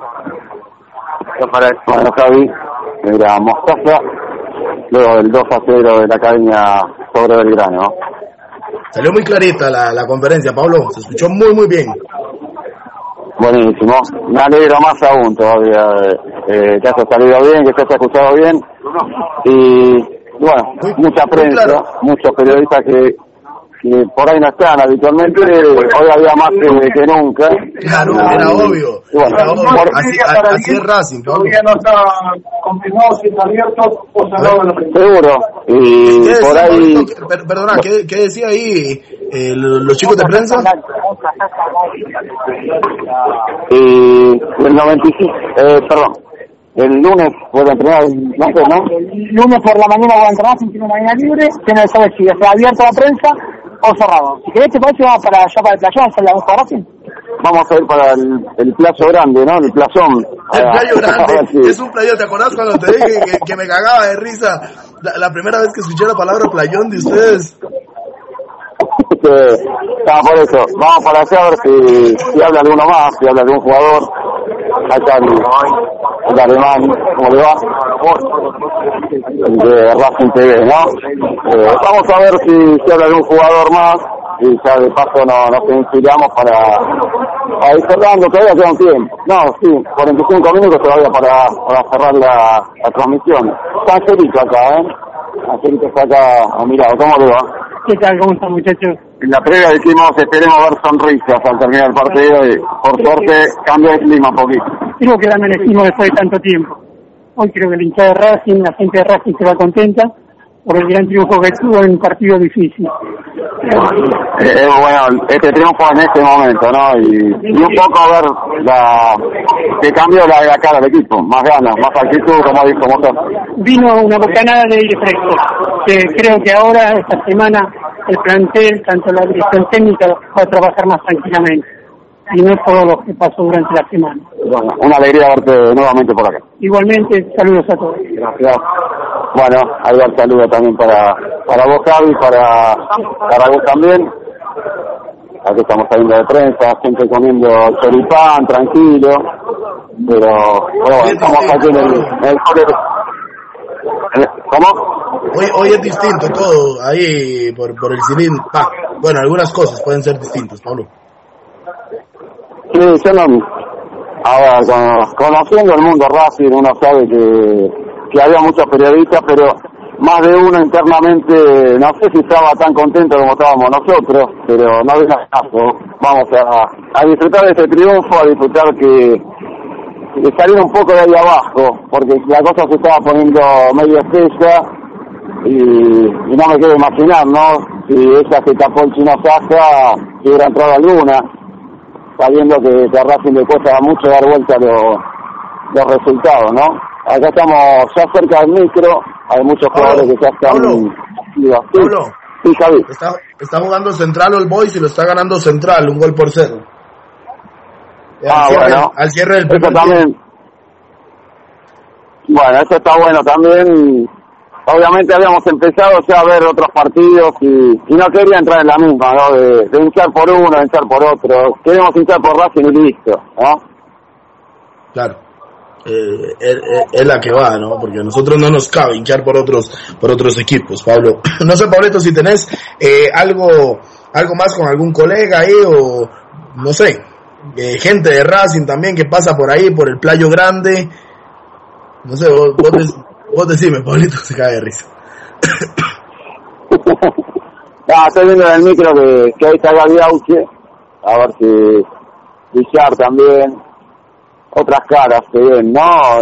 Bueno, Javi, era Mostaza, luego del 2-0 de la Academia sobre Belgrano. Salió muy clarita la conferencia, Pablo, se escuchó muy bien. Buenísimo, me alegro más aún todavía que haya salido bien, que se haya escuchado bien. Y bueno, mucha prensa, muchos periodistas que por ahí no están habitualmente, hoy había más que nunca. Claro, era obvio. Bueno, así es Racing. Todavía no está confirmado si está abierto o cerrado. Seguro. Y por ahí... Perdona, ¿qué decía ahí los chicos de prensa? Y el 95, perdón. El lunes puede entrenar, ¿no? El lunes por la mañana voy a entrenar, sin tiene una mañana libre, tiene que saber si está abierto a la prensa o cerrado. Si querés, te parece, vamos para allá para el playón, hacer la mejor Racing. Vamos a ir para el plazo grande, ¿no? El plazón. El playo grande, sí. Es un playón. ¿Te acordás cuando te dije que me cagaba de risa la primera vez que escuché la palabra playón de ustedes? Por eso, vamos para allá a ver si habla alguno más, si habla algún jugador. acá el alemán, ¿cómo le va? De Racing TV, ¿no? Vamos a ver si habla de un jugador más y ya de paso nos inspiramos para ir cerrando, todavía queda un tiempo. No, sí, 45 minutos todavía para cerrar la transmisión. Está Angelito acá, Angelito está acá a mi lado, ¿cómo le va? ¿Qué tal? ¿Cómo están, muchachos? En la previa dijimos, esperemos ver sonrisas al terminar el partido y por suerte cambia el clima un poquito. Creo que la merecimos después de tanto tiempo. Hoy creo que el hincha de Racing, la gente de Racing se va contenta por el gran triunfo que tuvo en un partido difícil. Bueno, este triunfo en este momento, ¿no? Y un poco ver que cambió la cara del equipo, más ganas, más actitud, como dijo Motor. Vino una bocanada de aire fresco, que creo que ahora, esta semana, el plantel, tanto la dirección técnica, va a trabajar más tranquilamente. Y no es todo lo que pasó durante la semana. Bueno, una alegría verte nuevamente por acá. Igualmente, saludos a todos. Gracias. Bueno, ahí va el saludo también para vos, Javi, para vos también. Aquí estamos saliendo de prensa, gente comiendo choripán, tranquilo. Pero bueno, estamos aquí en el ¿Cómo? Hoy es distinto todo, ahí por el cilindro. Bueno, algunas cosas pueden ser distintas, Pablo. Sí, yo no. Ahora, conociendo el mundo Racing, uno sabe que había muchos periodistas, pero más de uno internamente, no sé si estaba tan contento como estábamos nosotros, pero no había caso. Vamos a disfrutar de este triunfo, a disfrutar que salir un poco de ahí abajo, porque la cosa se estaba poniendo medio espesa y no me quiero imaginar, ¿no? Si ella se tapó el chino Saja, si hubiera entrado alguna, sabiendo que a Racing le cuesta mucho dar vuelta los resultados, ¿no? Acá estamos ya cerca del micro, hay muchos jugadores que ya están... Pablo, sí, Javi. Está jugando Central All Boys y lo está ganando Central, 1-0. Al cierre del primer también. Bueno, eso está bueno también. Obviamente habíamos empezado ya a ver otros partidos y no quería entrar en la misma, ¿no? De hinchar por uno, de hinchar por otro. Queremos hinchar por Racing y listo, ¿no? Claro. Es la que va, ¿no? Porque a nosotros no nos cabe hinchar por otros equipos, Pablo. No sé, Pablito, si tenés algo más con algún colega ahí o no sé, gente de Racing también que pasa por ahí, por el Playo Grande. No sé, vos decime, Pablito, se cae de risa. Estoy viendo en el micro que ahí está Gaby Auche, a ver si Villar también, otras caras que ven, ¿no?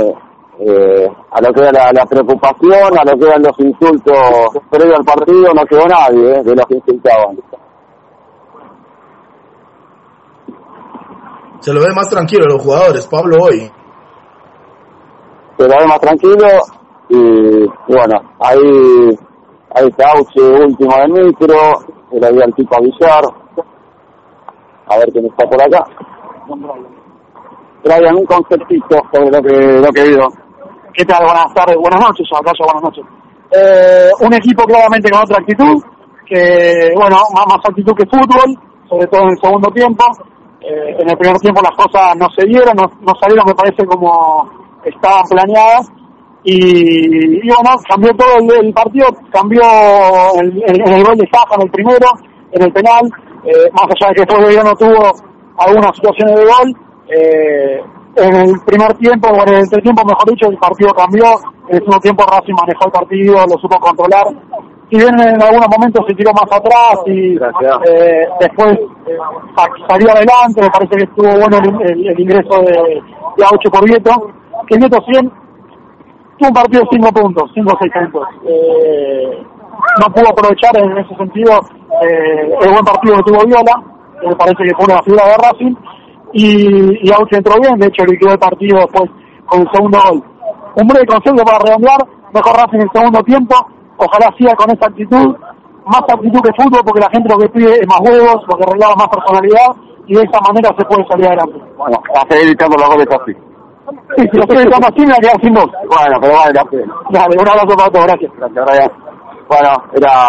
A lo que era la preocupación, a lo que eran los insultos previo al partido, no quedó nadie de los que insultaban. Se lo ve más tranquilo a los jugadores, Pablo, hoy. Se lo ve más tranquilo y bueno, ahí está Auche, último del micro, se le dio al tipo a Villar. A ver quién está por acá. Traigan un conceptito sobre lo que digo. ¿Qué tal? Buenas tardes, buenas noches, acá ya buenas noches. Un equipo claramente con otra actitud, que bueno, más actitud que fútbol, sobre todo en el segundo tiempo. En el primer tiempo las cosas no se dieron, no salieron, me parece, como estaban planeadas. Y bueno, cambió todo el partido, cambió en el gol de Saja en el primero, en el penal, más allá de que después no tuvo algunas situaciones de gol. En el primer tiempo, o en el entretiempo mejor dicho, el partido cambió. En el segundo tiempo Racing manejó el partido, lo supo controlar. Si bien en algunos momentos se tiró más atrás y después salió adelante, me parece que estuvo bueno el ingreso de Auche por Vieto. Que Vieto 100 tuvo un partido de 5 puntos, 5 o 6 puntos. No pudo aprovechar en ese sentido el buen partido que tuvo Viola, me parece que fue una figura de Racing. Y Auche entró bien, de hecho liquidó el partido después con el segundo gol. Un breve consejo para redondear, mejor Racing en el segundo tiempo, ojalá siga con esa actitud, más actitud que fútbol, porque la gente lo que pide es más huevos, lo que reclama más personalidad, y de esa manera se puede salir adelante. Bueno, a seguir evitando los goles así. Sí, si lo estoy evitando así me voy a quedar sin voz. Bueno, pero vale la pena. Dale, un abrazo para todos, gracias. Gracias, Brian. Bueno,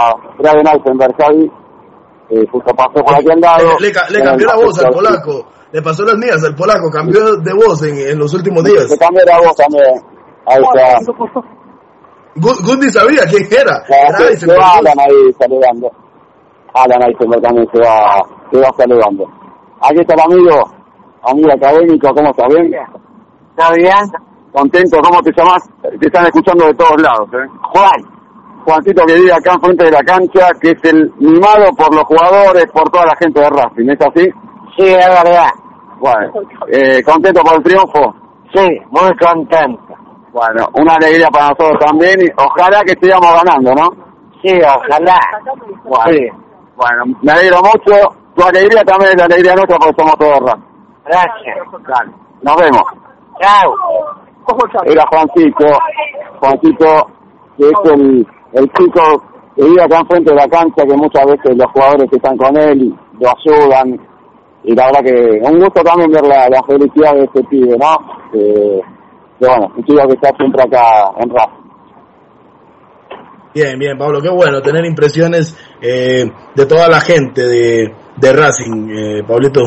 era de Nausenberg, Javi. Justo pasó por aquí al lado. Le cambió la voz al polaco. Le pasó las mías, el polaco cambió de voz en los últimos días. Se cambió la voz también. Ahí está. Gundi sabía quién era. Se va Alan ahí saludando. Alan ahí también se va saludando. Aquí está el amigo académico, ¿cómo estás? ¿Bien? ¿Está bien? Contento, ¿cómo te llamas? Te están escuchando de todos lados, Juancito, que vive acá enfrente de la cancha, que es el mimado por los jugadores, por toda la gente de Racing, ¿es así? Sí, es verdad. Bueno, ¿contento por el triunfo? Sí, muy contento. Bueno, una alegría para nosotros también, y ojalá que sigamos ganando, ¿no? Sí, ojalá. Bueno, sí. Bueno, me alegro mucho. Tu alegría también es la alegría nuestra porque somos todos Racing. Gracias. Dale, nos vemos. Chao. Era Juancito, que es el chico que vive acá enfrente de la cancha, que muchas veces los jugadores que están con él lo ayudan, y la verdad que un gusto también ver la felicidad de este pibe, ¿no? Que bueno, un chico que está siempre acá en Racing. Bien, Pablo, qué bueno tener impresiones de toda la gente de Racing, Pablito.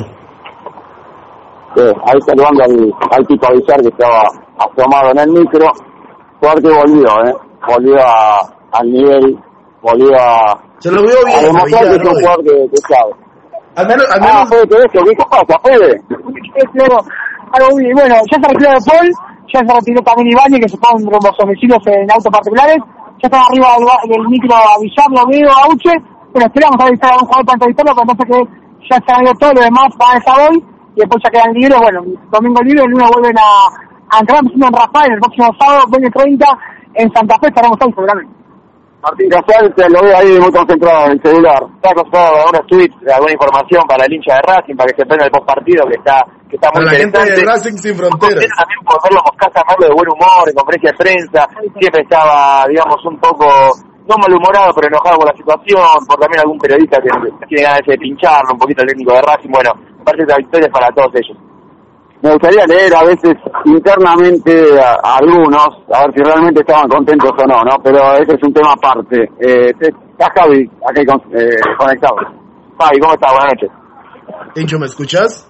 Ahí saludando al tipo Avisar, que estaba asomado en el micro, porque volvió al nivel, se lo vio bien, a demostrar que es un jugador que sabe. Al menos. ¿Qué pasa, Fede? Claro, algo bien. Bueno, ya se retiró de Paul, ya se retiró también Iván, que se pone rumbo a sus domicilios en autos particulares, ya están arriba del micro Avisar, lo veo, Auche, pero esperamos a avisar a un jugador para entrevistarlo, pero entonces que ya se han ido todo lo demás para esa hoy, y después ya quedan libres. Bueno, domingo libre, el lunes vuelven a entrar en Rafael el próximo sábado, 20:30, en Santa Fe, estaremos ahí seguramente. Martín Casal, te lo veo ahí muy concentrado en el celular. Está acostado a unos tweets, alguna información para el hincha de Racing, para que se prenda el postpartido, que está muy para interesante. La gente de Racing sin fronteras. También por verlo a Moscasa de buen humor, en conferencia de prensa, siempre estaba, digamos, un poco, no malhumorado, pero enojado por la situación, por también algún periodista que tiene ganas de pincharlo un poquito al técnico de Racing. Bueno, me parece que la victoria es para todos ellos. Me gustaría leer a veces internamente a algunos, a ver si realmente estaban contentos o no, pero ese es un tema aparte. Está Javi aquí conectado. Javi, ¿cómo estás? Buenas noches. Tincho, ¿me escuchas?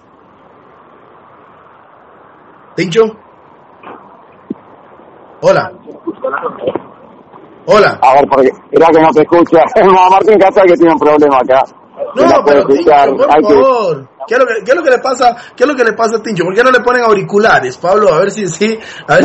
Tincho. Hola. A ver, porque era que no te escucha. Martín Casal, que tiene un problema acá. No, pero Tincho, por favor. ¿Qué es lo que le pasa? ¿Qué es lo que le pasa a Tincho? ¿Por qué no le ponen auriculares, Pablo? A ver si sí.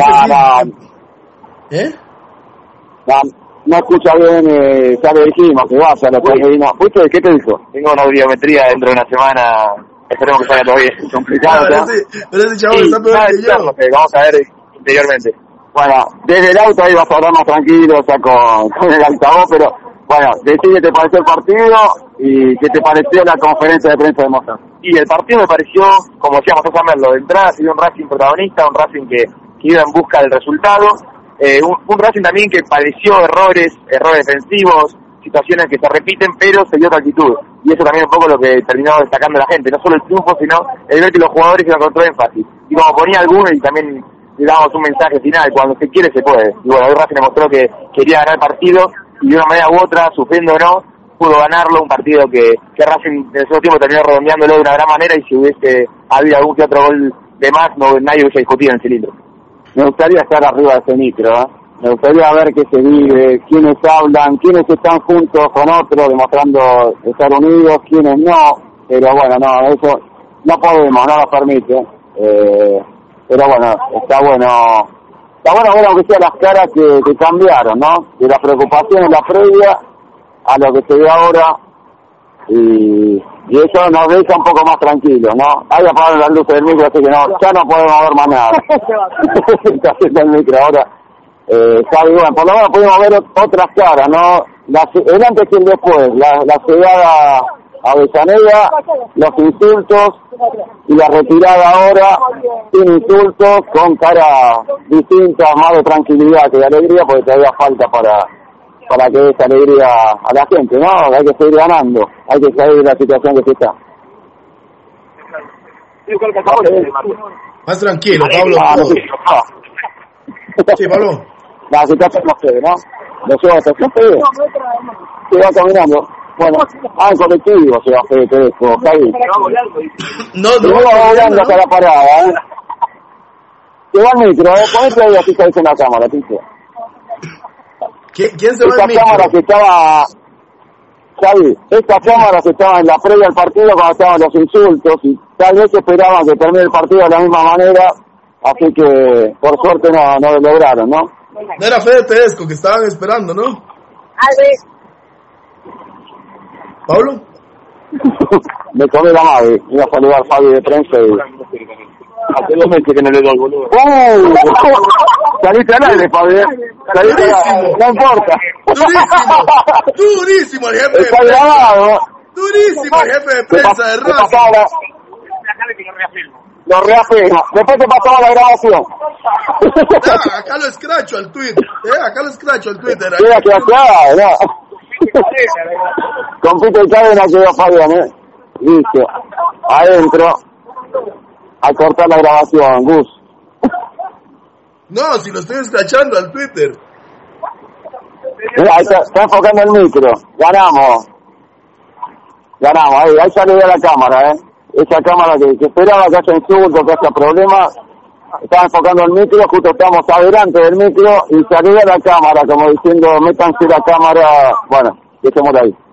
No escucha bien, ya le dijimos que vaya a la proteína. ¿Qué te dijo? Tengo una audiometría dentro de una semana. Esperemos que salga todo bien. Es complicado, ¿no? Pero ese chavo está peor que yo. Vamos a ver interiormente. Bueno, desde el auto ahí vas a hablar más tranquilo, o sea, con el altavoz, pero bueno, decí qué te pareció el partido y qué te pareció la conferencia de prensa de Mozart. Y el partido me pareció, como decíamos a Merlo, de entrada se dio un Racing protagonista, un Racing que iba en busca del resultado, un Racing también que padeció errores defensivos, situaciones que se repiten, pero se dio otra actitud. Y eso también un poco lo que terminó destacando la gente, no solo el triunfo, sino el ver que los jugadores iban con todo énfasis. Y como ponía alguno, y también le damos un mensaje final, cuando se quiere se puede. Y bueno, hoy Racing demostró que quería ganar el partido, y de una manera u otra, sufriendo o no, pudo ganarlo, un partido que Racing en el segundo tiempo terminó redondeándolo de una gran manera, y si hubiese habido algún que otro gol de más, nadie hubiese discutido en el cilindro. Me gustaría estar arriba de ese micro, Me gustaría ver qué se vive, quiénes hablan, quiénes están juntos con otros, demostrando estar unidos, quiénes no, pero bueno, no, eso no podemos, no nos permite, pero bueno, está bueno ver aunque sea las caras que cambiaron, ¿no? De la preocupación en la previa a lo que se ve ahora, y eso nos deja un poco más tranquilos, ¿no? Ahí apagaron las luces del micro, así que ya no podemos ver más nada. Está haciendo el micro ahora. Javi, bueno, por lo menos pudimos ver otras caras, ¿no? El antes y el después, la llegada a Avellaneda, los insultos y la retirada ahora sin insultos, con caras distintas, más de tranquilidad que de alegría, porque todavía falta para que dé esa alegría a la gente, ¿no? Hay que seguir ganando, hay que salir de la situación que se está. Más tranquilo, Pablo. Sí, Pablo. La situación no se ve, ¿no? Lo lleva a la estación, se va caminando. Bueno, en colectivo se va Fede Tedesco, Javi. No, volando hasta la parada, Se va el micro, ponete ahí así que dice la cámara, Tito. ¿Quién se va el micro? Cámara que estaba... Javi, esta cámara que estaba en la previa del partido cuando estaban los insultos y tal vez esperaban que termine el partido de la misma manera, así que por suerte no lo lograron, ¿no? No era Fede Tedesco que estaban esperando, ¿no? Albert. ¿Pablo? Me comí la madre, iba a saludar a Fabi de prensa y... Hace 2 meses que no le doy, boludo. Saliste al aire, Fabi. Saliste al aire, no importa. Durísimo el jefe de Está prensa. grabado. Durísimo el jefe de prensa de Racing. Lo reafirma. Después te pasaba la grabación. Acá lo escracho al Twitter. Acá lo escracho al Twitter. Queda que acá, no. Compite el cadena quedó Fabián, Listo. Adentro. A cortar la grabación, Gus. No, si lo estoy escrachando al Twitter. Mira, ahí está enfocando el micro. Ganamos, ahí salió la cámara, Esa cámara que esperaba que haya insultos, que haya problemas. Estaba enfocando el micro, justo estamos adelante del micro y salió la cámara, como diciendo, métanse la cámara, bueno, dejémosla ahí.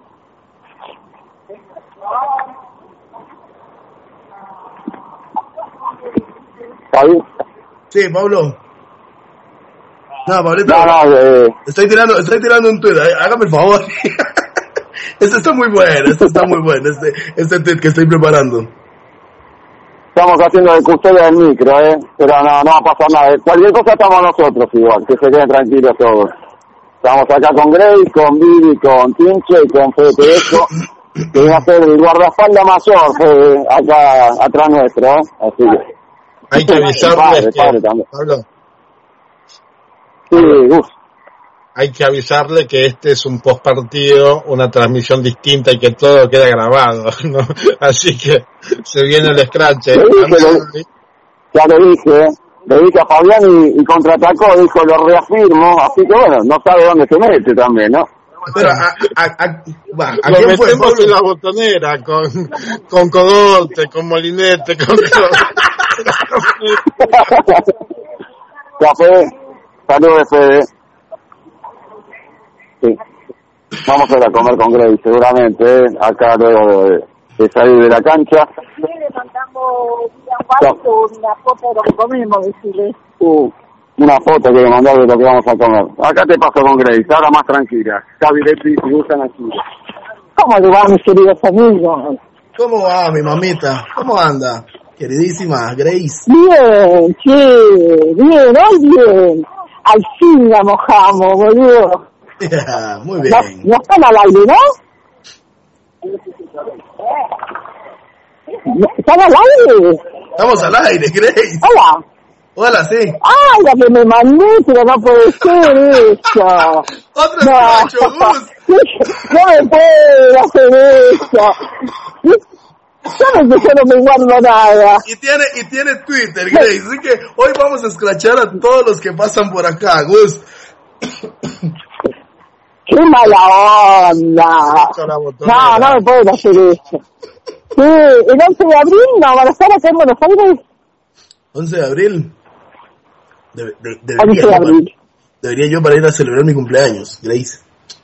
¿Ahí? Sí, Pablo. No, Pablito. No, estoy tirando un tweet. Hágame el favor. Este está muy bueno. Este tweet que estoy preparando. Estamos haciendo de custodia del micro, pero no va a pasar nada. Cualquier cosa estamos nosotros igual, que se queden tranquilos todos. Estamos acá con Grace, con Vivi, con Tinche y con Fede Tedesco, que viene a ser el guardaespaldas mayor, acá atrás nuestro, Así que... Hay que avisarles Pablo. Sí, hay que avisarle que este es un postpartido, una transmisión distinta y que todo queda grabado, ¿no? Así que se viene el scratch. Ya le dije a Fabián y contraatacó, dijo, lo reafirmo, así que bueno, no sabe dónde se mete también, ¿no? Pero lo metemos en la botonera con Cogolte, con Molinete, con Café, saludos, Fede. Sí. Vamos a ir a comer con Grace, seguramente, acá luego de salir de la cancha. Le mandamos una foto de lo que comemos, decirle. Una foto que le mandamos de lo que vamos a comer. Acá te paso con Grace, ahora más tranquila. Javi Lepi, si gustan aquí. ¿Cómo le va, mis queridos amigos? ¿Cómo va, mi mamita? ¿Cómo anda? Queridísima Grace. Bien, bien, bien. Al fin la mojamos, boludo. Muy bien. No están al aire, ¿no? ¿Están al aire? Estamos al aire, Grace. Hola. Hola, sí. ¡Ay, la que me mandé! Pero no puede ser eso. ¡Otro escracho, Gus! No me puedo hacer eso. ¿Sabes que yo no me guardo nada? Y tiene Twitter, Grace. Así que hoy vamos a escrachar a todos los que pasan por acá, Gus. ¡Qué mala onda! No me pueden hacer eso. Sí, el 11 de abril no van a estar acá en Buenos Aires. 11 de abril. 11 de abril. Debería yo para ir a celebrar mi cumpleaños, Grace.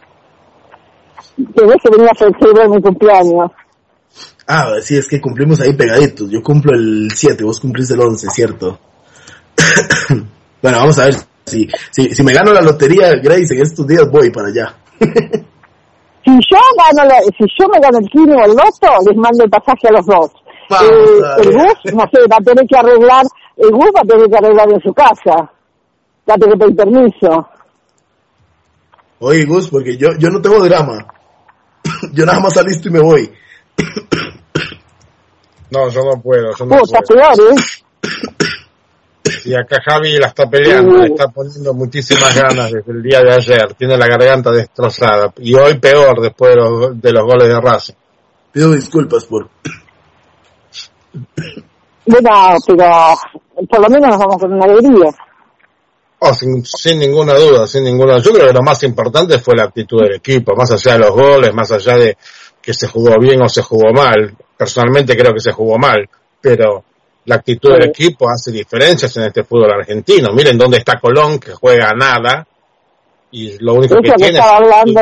Tenés que venir a celebrar mi cumpleaños. Ah, sí, es que cumplimos ahí pegaditos. Yo cumplo el 7, vos cumplís el 11, ¿cierto? Bueno, vamos a ver si me gano la lotería, Grace, en estos días voy para allá. Si yo me gano el kino o el loto, les mando el pasaje a los dos. El Gus, no sé, va a tener que arreglar, en su casa. Va a tener que pedir permiso. Oye, Gus, porque yo no tengo drama. Yo nada más alisto y me voy. No, yo no puedo. Está peor, Y acá Javi la está peleando, le está poniendo muchísimas ganas desde el día de ayer. Tiene la garganta destrozada. Y hoy peor después de los goles de Racing. Pido disculpas por... Bueno, pero por lo menos nos vamos con una alegría. Sin ninguna duda, sin ninguna. Yo creo que lo más importante fue la actitud del equipo, más allá de los goles, más allá de que se jugó bien o se jugó mal. Personalmente creo que se jugó mal, pero la actitud del equipo hace diferencias en este fútbol argentino. Miren dónde está Colón, que juega nada, y lo único que tiene estaba hablando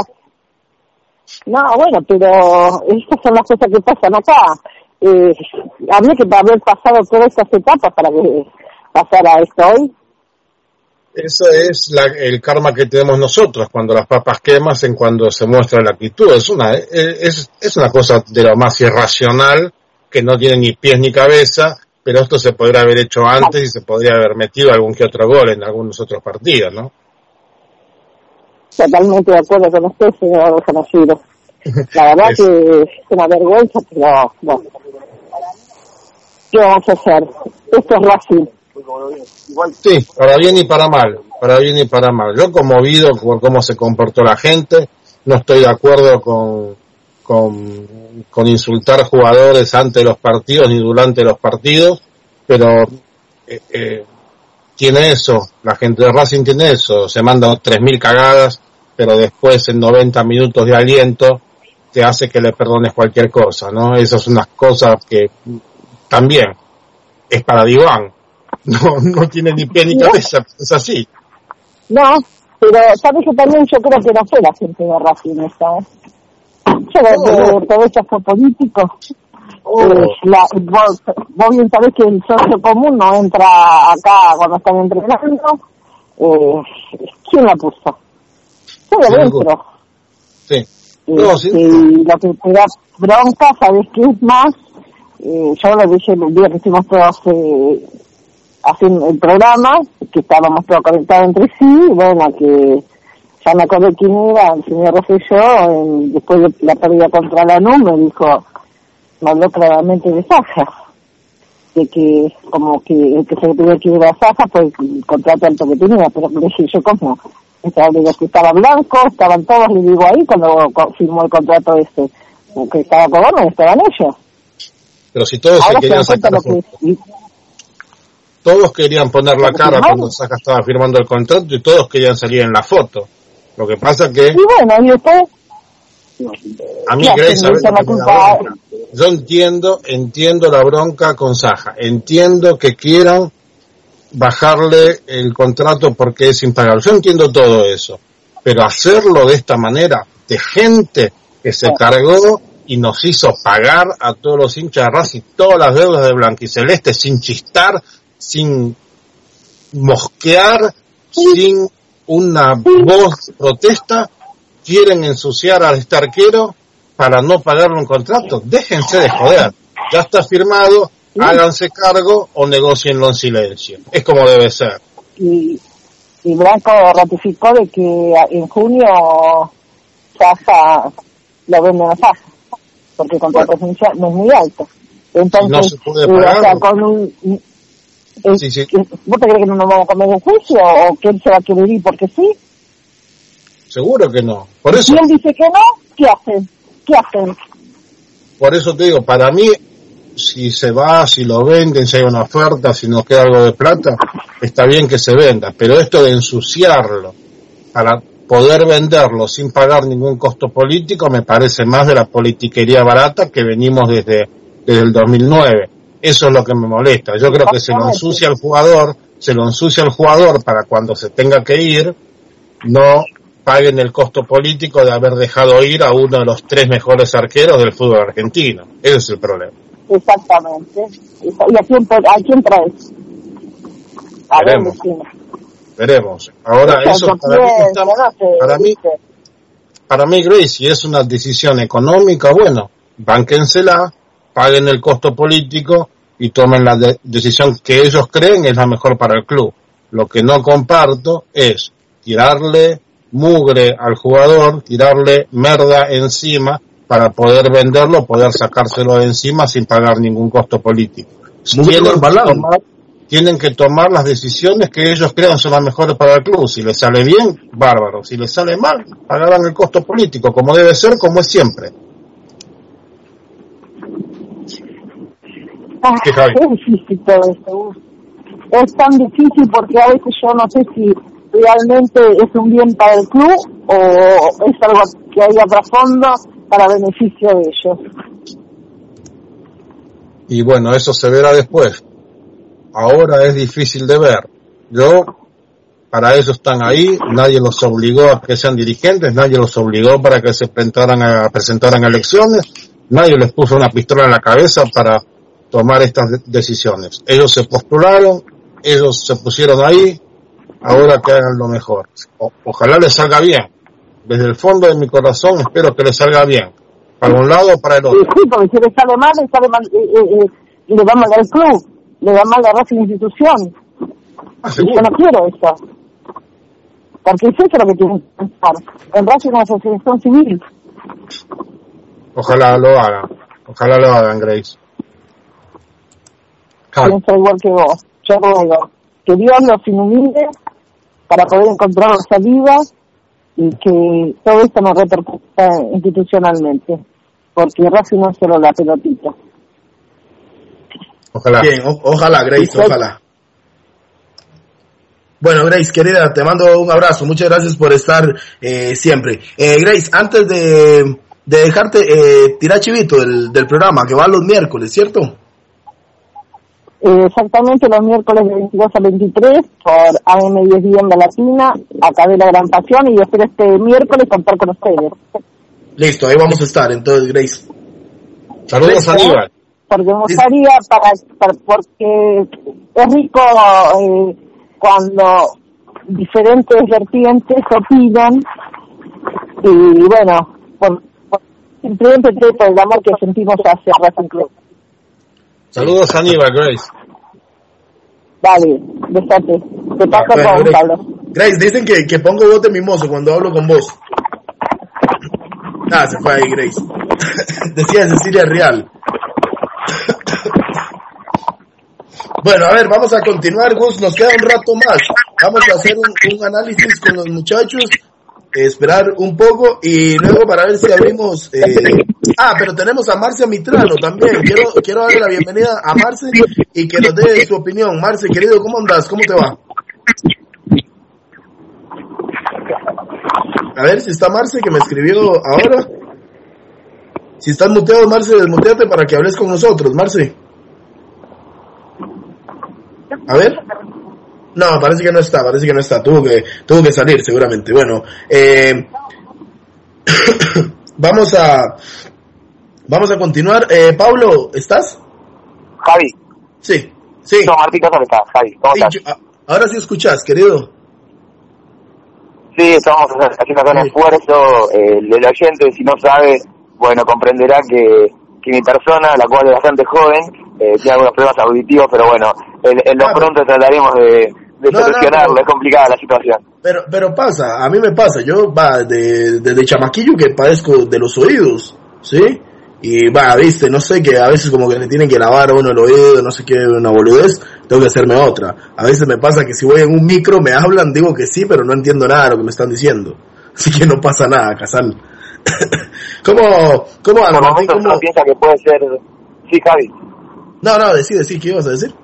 No, bueno, pero estas son las cosas que pasan acá. Habría que haber pasado todas estas etapas para que pasara esto hoy. Eso es el karma que tenemos nosotros cuando las papas queman, en cuando se muestra la actitud. Es una cosa de lo más irracional, que no tiene ni pies ni cabeza, pero esto se podría haber hecho antes y se podría haber metido algún que otro gol en algunos otros partidos, ¿no? Totalmente de acuerdo con usted, señor Conocido. La verdad que es una vergüenza, pero bueno, ¿qué vamos a hacer? Esto es Racing. Sí, para bien y para mal, Yo conmovido por cómo se comportó la gente, no estoy de acuerdo con insultar jugadores antes de los partidos ni durante los partidos, pero tiene eso, la gente de Racing tiene eso, se mandan 3.000 cagadas, pero después en 90 minutos de aliento te hace que le perdones cualquier cosa, ¿no? Esas son unas cosas que también es para diván. No tiene ni pie ni cabeza, es así. No, pero sabes que también yo creo que no fue la gente de Racing esta, todo esto fue político. Vos bien sabés que el socio común no entra acá cuando están entrenando. ¿Quién la puso? Fue de dentro. Sí. Y lo que te da bronca, ¿sabes qué es más? Yo lo dije el día que hicimos todos haciendo el programa, que estábamos todos conectados entre sí, y bueno, que ya me acordé quién era, el señor Rosselló, después de la pérdida contra Lanús, me habló claramente de Saja, de que como que el que se tuvo que ir a Saja fue el contrato alto que tenía, pero le dije yo como, estaba Blanco, estaban todos, le digo ahí, cuando firmó el contrato que estaba Cobano, estaban ellos. Pero si todos se querían sacar todos querían poner la cara cuando Saja estaba firmando el contrato y todos querían salir en la foto. Lo que pasa que... Y bueno, y después... A mí, Grace, yo entiendo la bronca con Saja. Entiendo que quieran bajarle el contrato porque es impagable. Yo entiendo todo eso. Pero hacerlo de esta manera, de gente que se cargó y nos hizo pagar a todos los hinchas de Racing todas las deudas de Blanquiceleste sin chistar, sin mosquear, sin una voz protesta, quieren ensuciar a este arquero para no pagarle un contrato. Déjense de joder, ya está firmado, háganse cargo o negocienlo en silencio. Es como debe ser. Y Blanco ratificó de que en junio Saja lo venden a Saja, porque el contrato no es muy alto. Entonces, no se puede pagar. O sea, con un... Sí. ¿Vos te crees que no nos vamos a comer un juicio o que él se va a querer ir porque sí? Seguro que no. Por eso, si él dice que no, ¿qué hacen? Por eso te digo, para mí, si se va, si lo venden, si hay una oferta, si nos queda algo de plata, está bien que se venda. Pero esto de ensuciarlo para poder venderlo sin pagar ningún costo político me parece más de la politiquería barata que venimos desde el 2009. Eso es lo que me molesta. Yo creo que se lo ensucia al jugador para cuando se tenga que ir, no paguen el costo político de haber dejado ir a uno de los 3 mejores arqueros del fútbol argentino. Ese es el problema. Exactamente. ¿Y a quién traes? Veremos. Ahora, eso para mí, Grace, si es una decisión económica, bueno, bánquensela, paguen el costo político y tomen la decisión que ellos creen es la mejor para el club. Lo que no comparto es tirarle mugre al jugador, tirarle merda encima para poder venderlo, poder sacárselo de encima sin pagar ningún costo político. Tienen que tomar las decisiones que ellos crean son las mejores para el club. Si les sale bien, bárbaro. Si les sale mal, pagarán el costo político, como debe ser, como es siempre. ¿Qué, Javi? Es difícil todo esto. es tan difícil porque a veces yo no sé si realmente es un bien para el club o es algo que hay a trasfondo para beneficio de ellos. Y bueno, eso se verá después. Ahora es difícil de ver. Para eso están ahí, nadie los obligó a que sean dirigentes, nadie los obligó para que se presentaran a elecciones, nadie les puso una pistola en la cabeza para tomar estas decisiones. Ellos se postularon, ellos se pusieron ahí, ahora que hagan lo mejor. Ojalá les salga bien. Desde el fondo de mi corazón espero que les salga bien. Para un lado o para el otro. Sí, porque si le sale mal, le va mal al club, le va mal a la institución. Yo no quiero eso. Porque es eso lo que tienen que pensar. En Racing es una asociación civil. Ojalá lo hagan, Grace. Pienso igual que vos. Yo ruego que Dios los ilumine para poder encontrar la salida y que todo esto nos repercuta institucionalmente. Porque Racing no es solo la pelotita. Ojalá. Bien, ojalá, Grace, ojalá. Bueno, Grace, querida, te mando un abrazo. Muchas gracias por estar siempre. Grace, antes de dejarte, tirar chivito del programa, que va los miércoles, ¿cierto? Exactamente, los miércoles de 22 a 23 por AM1010 en la Latina, acá de la Gran Pasión, y yo espero este miércoles contar con ustedes. Listo, ahí vamos a estar, entonces, Grace. Saludos, Aníbal. Porque me gustaría, porque es rico cuando diferentes vertientes opinan, y bueno, simplemente por el amor que sentimos hacia Racing Club. Saludos, Aníbal, Grace. Dale, déjate. Te paso con Pablo. Grace, dicen que pongo voz de mimoso cuando hablo con vos. Se fue ahí, Grace. Decía Cecilia Real. Bueno, a ver, vamos a continuar, Gus, nos queda un rato más. Vamos a hacer un análisis con los muchachos, esperar un poco y luego para ver si abrimos... pero tenemos a Marce Mitrano también. Quiero darle la bienvenida a Marce y que nos dé su opinión. Marce, querido, ¿cómo andas? ¿Cómo te va? A ver si está Marce, que me escribió ahora. Si estás muteado, Marce, desmuteate para que hables con nosotros, Marce. A ver. No, parece que no está. Tuvo que salir seguramente. Bueno, vamos a continuar. Pablo, ¿estás? Javi. Sí. No, Martín, ¿cómo estás, Javi? ¿Cómo estás? Ahora sí escuchás, querido. Sí, estamos haciendo acá un esfuerzo. El oyente, si no sabe, bueno, comprenderá que mi persona, la cual es bastante joven, tiene algunos problemas auditivos, pero bueno, en lo pronto trataremos de solucionarlo. Es complicada la situación. Pero pasa, a mí me pasa, yo desde chamaquillo que padezco de los oídos, ¿sí? Y viste, no sé, que a veces como que le tienen que lavar a uno el oído, no sé qué, una boludez, tengo que hacerme otra. A veces me pasa que si voy en un micro me hablan, digo que sí, pero no entiendo nada de lo que me están diciendo. Así que no pasa nada, Casal. ¿Cómo anda, Martín? ¿Cómo piensa que puede ser? Sí, Javi. No, decide, ¿qué ibas a decir?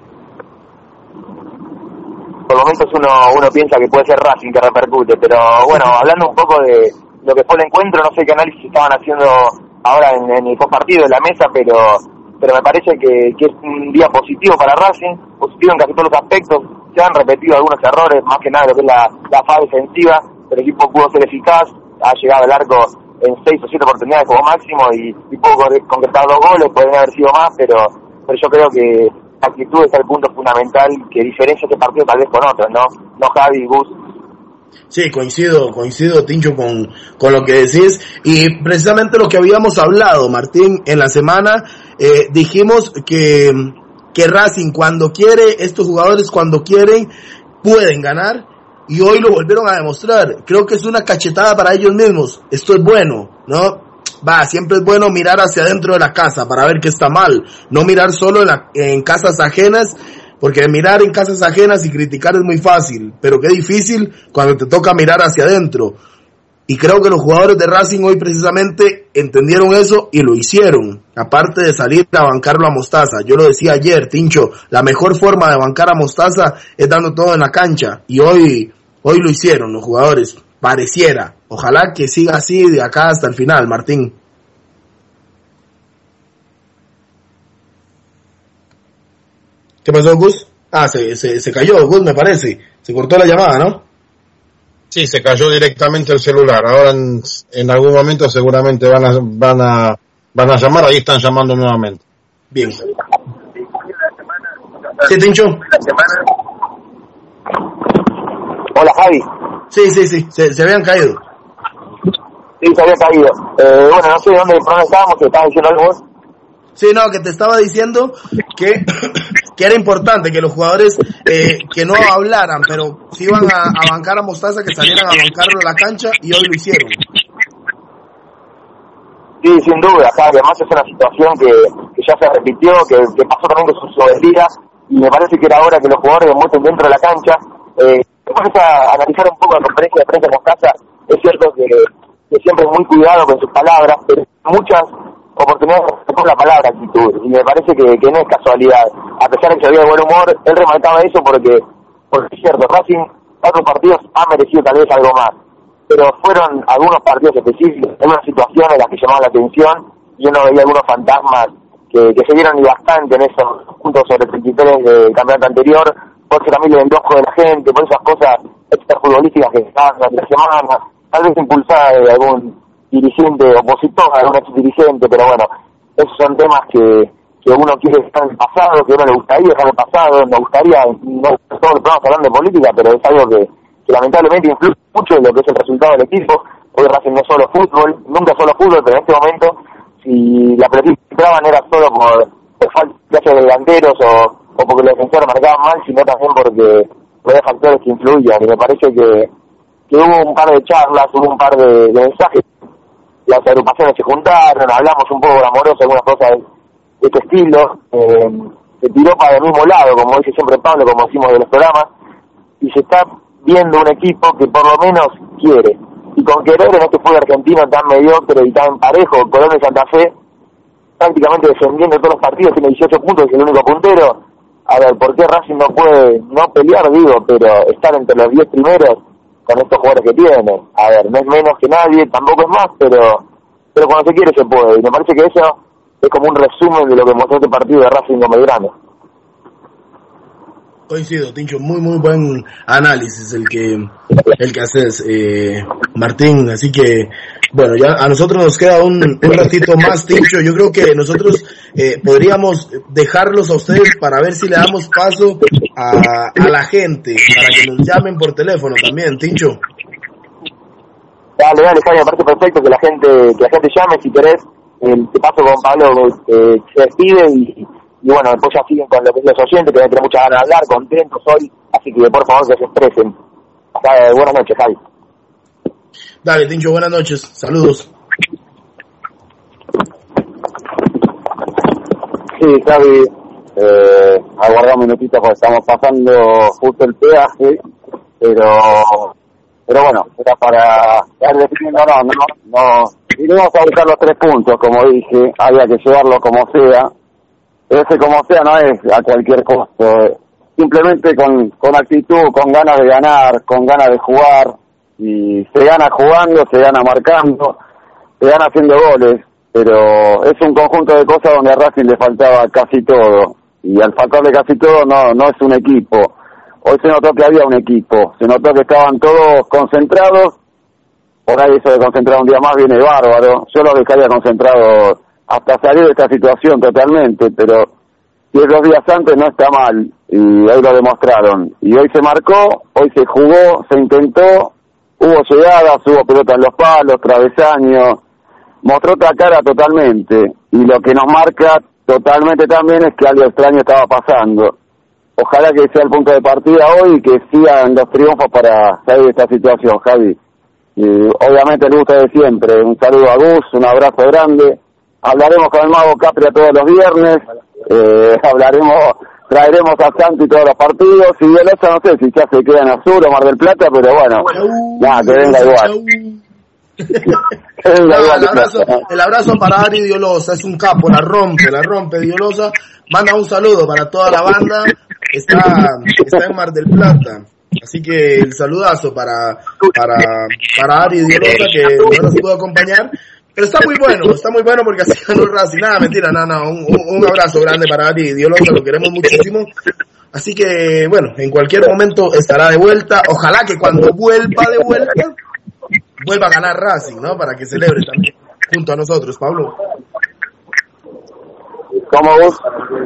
Por momentos uno piensa que puede ser Racing que repercute, pero bueno, hablando un poco de lo que fue el encuentro, no sé qué análisis estaban haciendo ahora en el postpartido de la mesa, pero me parece que es un día positivo para Racing, positivo en casi todos los aspectos. Se han repetido algunos errores, más que nada lo que es la fase defensiva, pero el equipo pudo ser eficaz, ha llegado al arco en 6 o 7 oportunidades como máximo y pudo concretar 2 goles, podrían haber sido más, pero yo creo que la actitud es el punto fundamental que diferencia este partido tal vez con otros, ¿no, Javi, Gus? Sí, coincido, Tincho, con lo que decís, y precisamente lo que habíamos hablado, Martín, en la semana, dijimos que Racing cuando quiere, estos jugadores cuando quieren, pueden ganar, y hoy lo volvieron a demostrar. Creo que es una cachetada para ellos mismos. Esto es bueno, ¿no? Siempre es bueno mirar hacia adentro de la casa para ver qué está mal, no mirar solo en casas ajenas, porque mirar en casas ajenas y criticar es muy fácil, pero qué difícil cuando te toca mirar hacia adentro. Y creo que los jugadores de Racing hoy precisamente entendieron eso y lo hicieron. Aparte de salir a bancarlo a Mostaza. Yo lo decía ayer, Tincho, la mejor forma de bancar a Mostaza es dando todo en la cancha. Y hoy lo hicieron los jugadores. Pareciera. Ojalá que siga así de acá hasta el final, Martín. ¿Qué pasó, Gus? Se cayó, Gus, me parece. Se cortó la llamada, ¿no? Sí, se cayó directamente el celular. Ahora en algún momento seguramente van a llamar. Ahí están llamando nuevamente. Bien. ¿Sí, Tincho? Hola, Javi. Sí. Se habían caído. Sí, se había caído. Bueno, no sé de dónde estábamos. ¿Te estabas diciendo algo vos? Sí, no, que te estaba diciendo que era importante que los jugadores que no hablaran, pero si iban a bancar a Mostaza, que salieran a bancarlo en la cancha, y hoy lo hicieron. Sí, sin duda, Javi. Además es una situación que ya se repitió, que pasó también con sus soberbías, y me parece que era hora que los jugadores demuestren dentro de la cancha. Después a analizar un poco la conferencia de prensa de Mostaza, es cierto que siempre es muy cuidado con sus palabras, pero muchas oportunidades con la palabra actitud, y me parece que no es casualidad. A pesar de que se había de buen humor, él remarcaba eso porque es cierto, Racing otros partidos ha merecido tal vez algo más, pero fueron algunos partidos específicos, algunas situaciones las que llamaban la atención, y uno veía algunos fantasmas que se vieron y bastante en esos puntos sobre 33 del campeonato anterior, por eso también el enojo de la gente, por esas cosas extrafutbolísticas que estaban durante la semana, tal vez impulsada de algún dirigente opositor, algún ex dirigente, pero bueno, esos son temas que uno quiere dejar en el pasado, que uno le gustaría dejar en el pasado, nos gustaría, no todos estamos hablando de política, pero es algo que lamentablemente influye mucho en lo que es el resultado del equipo. Hoy Racing no es solo fútbol, nunca solo fútbol, pero en este momento, si la pelotita entraban era solo por falta de delanteros o porque los defensores marcaban mal, sino también porque había factores que influían, y me parece que hubo un par de charlas, hubo un par de mensajes, las agrupaciones se juntaron, hablamos un poco amoroso, algunas cosas de este estilo, se tiró para el mismo lado, como dice siempre Pablo, como decimos de los programas, y se está viendo un equipo que por lo menos quiere, y con querer en este fútbol argentino tan mediocre y tan parejo, Colón de Santa Fe, prácticamente defendiendo todos los partidos, tiene 18 puntos, es el único puntero. A ver, ¿por qué Racing no puede no pelear, pero estar entre los 10 primeros con estos jugadores que tiene? A ver, no es menos que nadie, tampoco es más, pero cuando se quiere se puede, y me parece que eso es como un resumen de lo que mostró este partido de Racing con Belgrano. Coincido, Tincho, muy buen análisis el que haces, Martín, así que bueno, ya a nosotros nos queda un ratito más, Tincho. Yo creo que nosotros podríamos dejarlos a ustedes para ver si le damos paso a la gente, para que nos llamen por teléfono también, Tincho. Dale, Javi, me parece perfecto que la gente llame, si querés, te paso con Pablo, se despide y bueno, después ya siguen con lo que es los oyentes, que tienen muchas ganas de hablar, contentos hoy, así que por favor que se expresen. Buenas noches, Javi. Dale, Tincho, buenas noches, saludos. Sí, Javi, aguarda un minutito porque estamos pasando justo el peaje, pero bueno, era para estar definiendo, no, iremos a buscar los 3 puntos, como dije, había que llevarlo como sea. Ese como sea no es a cualquier costo, simplemente con actitud, con ganas de ganar, con ganas de jugar, y se gana jugando, se gana marcando, se gana haciendo goles, pero es un conjunto de cosas donde a Racing le faltaba casi todo, y al faltarle casi todo no es un equipo. Hoy se notó que había un equipo, se notó que estaban todos concentrados, por ahí eso de concentrar un día más viene bárbaro, yo lo dejaría concentrado hasta salir de esta situación totalmente, pero si es 2 días antes no está mal, y hoy lo demostraron, y hoy se marcó, hoy se jugó, se intentó, hubo llegadas, hubo pelota en los palos, travesaños, mostró otra cara totalmente, y lo que nos marca totalmente también es que algo extraño estaba pasando. Ojalá que sea el punto de partida hoy y que sigan los triunfos para salir de esta situación, Javi. Y obviamente el gusto de siempre, un saludo a Gus, un abrazo grande. Hablaremos con el Mago Capria todos los viernes, traeremos a Santi todos los partidos, y Velosa no sé si ya se queda en Azul o Mar del Plata, pero bueno, nada, que venga igual. el abrazo para Ari Diolosa, es un capo, la rompe Diolosa. Manda un saludo para toda la banda, está en Mar del Plata. Así que el saludazo para Ari Diolosa, que no nos pudo acompañar. Pero está muy bueno porque así ganó Racing. Nada, mentira, un abrazo grande para Ari Diolosa, lo queremos muchísimo. Así que, bueno, en cualquier momento estará de vuelta. Ojalá que cuando vuelva a ganar Racing, ¿no? Para que celebre también junto a nosotros, Pablo. ¿Cómo vos?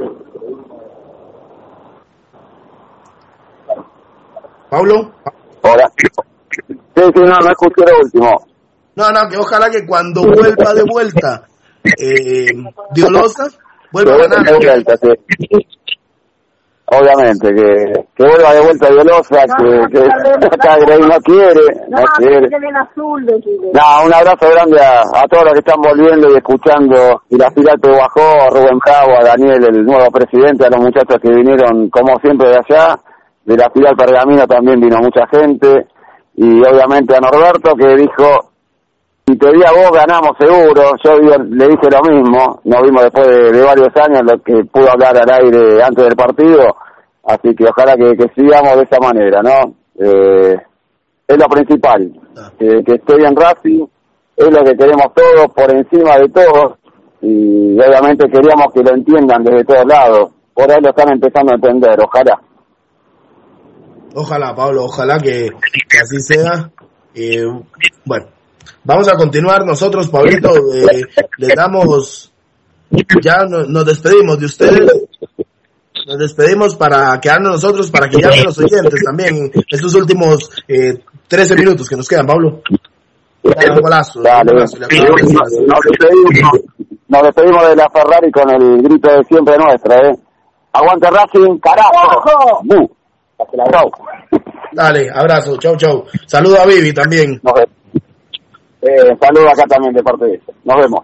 ¿Pablo? Hola. Sí, no escuché lo último. No, que ojalá que cuando vuelva de vuelta Diolosa, vuelva a ganar. Obviamente, que vuelva de vuelta Diolosa, que acá Grey no quiere. Un abrazo grande a todos los que están volviendo y escuchando, y la filial Pehuajó, a Rubén Bravo, a Daniel, el nuevo presidente, a los muchachos que vinieron como siempre de allá, de la filial Pergamino también vino mucha gente, y obviamente a Norberto que dijo, si te di a vos ganamos seguro. Yo le dije lo mismo, nos vimos después de varios años, lo que pudo hablar al aire antes del partido, así que ojalá que sigamos de esa manera, ¿no? Es lo principal, que esté bien Racing, es lo que queremos todos, por encima de todos, y obviamente queríamos que lo entiendan desde todos lados, por ahí lo están empezando a entender, ojalá. Ojalá, Pablo, ojalá que así sea. Bueno, vamos a continuar nosotros, Pablito, les damos, ya nos despedimos de ustedes, nos despedimos para quedarnos nosotros, para que llamen los oyentes también, estos últimos 13 minutos que nos quedan, Pablo. Un golazo. Nos despedimos de la Ferrari con el grito de siempre nuestra, Aguante Racing, carajo. Chau. Dale, abrazo, chau. Saludo a Vivi también. Saludo acá también de parte de eso. Nos vemos.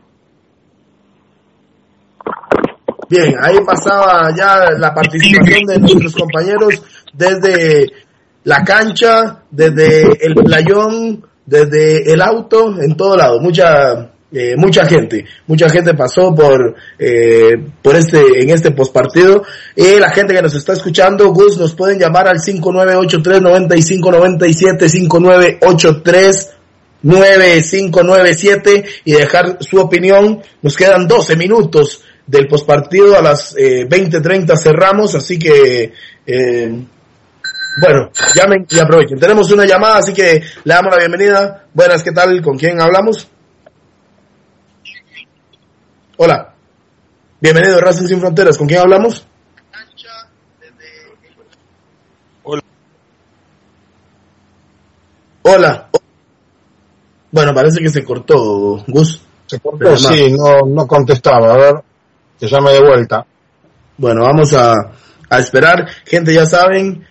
Bien, ahí pasaba ya la participación de nuestros compañeros desde la cancha, desde el playón, desde el auto, en todo lado. Mucha gente pasó en este postpartido. La gente que nos está escuchando, Gus, nos pueden llamar al 5983-9597, 5997 y dejar su opinión. Nos quedan 12 minutos del postpartido, a las 20:30 cerramos, así que bueno, llamen y aprovechen. Tenemos una llamada, así que le damos la bienvenida. Buenas, ¿qué tal? ¿Con quién hablamos? Hola, bienvenido a Racing Sin Fronteras, ¿con quién hablamos? Hola. Bueno, parece que se cortó, Gus. Se cortó, sí, no contestaba, a ver, que llame de vuelta. Bueno, vamos a esperar, gente, ya saben,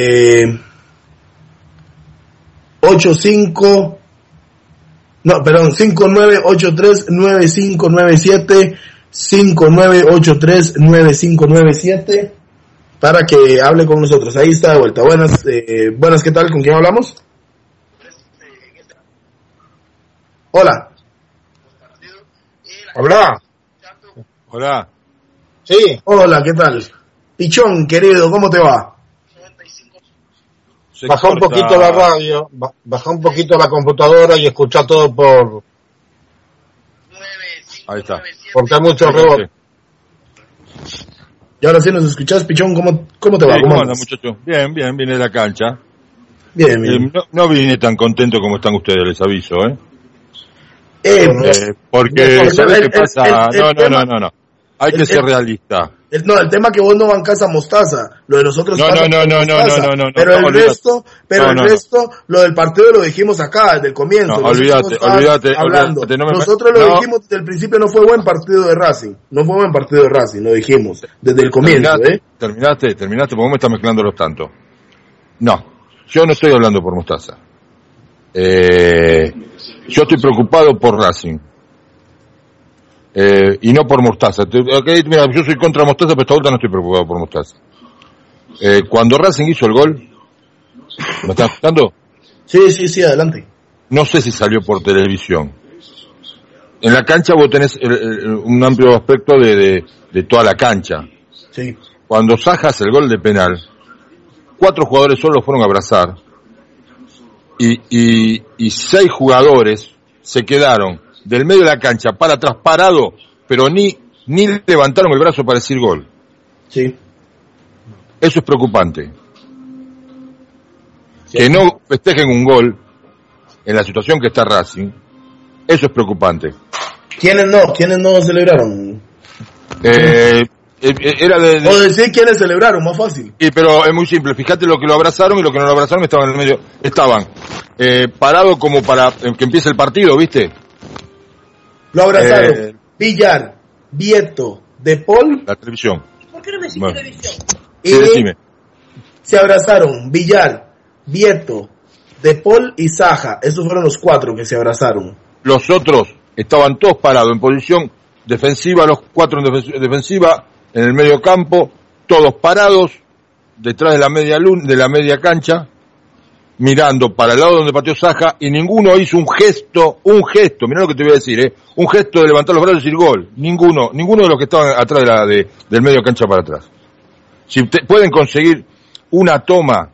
5983-9597, 5983-9597, para que hable con nosotros. Ahí está de vuelta. Buenas, ¿qué tal? ¿Con quién hablamos? Hola. Hola. Sí. Hola, ¿qué tal? Pichón, querido, ¿cómo te va? Baja un poquito la radio, baja un poquito la computadora y escucha todo por... Ahí está. Porque hay mucho rebote. Y ahora sí nos escuchás, Pichón, ¿cómo te va? ¿Cómo anda, muchacho? Bien, vine de la cancha. Bien. No vine tan contento como están ustedes, les aviso, porque, ¿sabes qué pasa? No. Hay que ser realista. El tema que vos no bancás a Mostaza, lo de nosotros no. Pero el resto, lo del partido lo dijimos acá desde el comienzo. No, olvídate. Nosotros lo dijimos desde el principio, no fue buen partido de Racing. Lo dijimos desde el comienzo. Terminaste, porque vos me estás mezclando los tantos. No, yo no estoy hablando por Mostaza. Yo estoy preocupado por Racing. Y no por Mostaza. Mira, yo soy contra Mostaza, pero esta vuelta no estoy preocupado por Mostaza. Cuando Racing hizo el gol, ¿me estás escuchando? Sí, adelante. no sé si salió por televisión. En la cancha vos tenés un amplio aspecto de toda la cancha. Sí. Cuando Saja hace el gol de penal, 4 jugadores solo fueron a abrazar y 6 jugadores se quedaron del medio de la cancha para atrás parado, pero ni levantaron el brazo para decir gol. Sí. Eso es preocupante. Sí. Que no festejen un gol en la situación que está Racing, eso es preocupante. ¿Quiénes no celebraron? Era o decir quiénes celebraron, más fácil. Sí, pero es muy simple. Fíjate lo que lo abrazaron y lo que no lo abrazaron estaban en el medio. Estaban parados como para que empiece el partido, ¿viste? Lo abrazaron Villar, Vieto, De Paul. La televisión. ¿Por qué no me decís televisión? Y sí, decime. Se abrazaron Villar, Vieto, De Paul y Saja. Esos fueron los 4 que se abrazaron. Los otros estaban todos parados en posición defensiva, los 4 en defensiva, en el medio campo, todos parados detrás de la media cancha, mirando para el lado donde pateó Saja, y ninguno hizo un gesto, mirá lo que te voy a decir, un gesto de levantar los brazos y decir gol. Ninguno de los que estaban atrás del medio cancha para atrás. Si pueden conseguir una toma,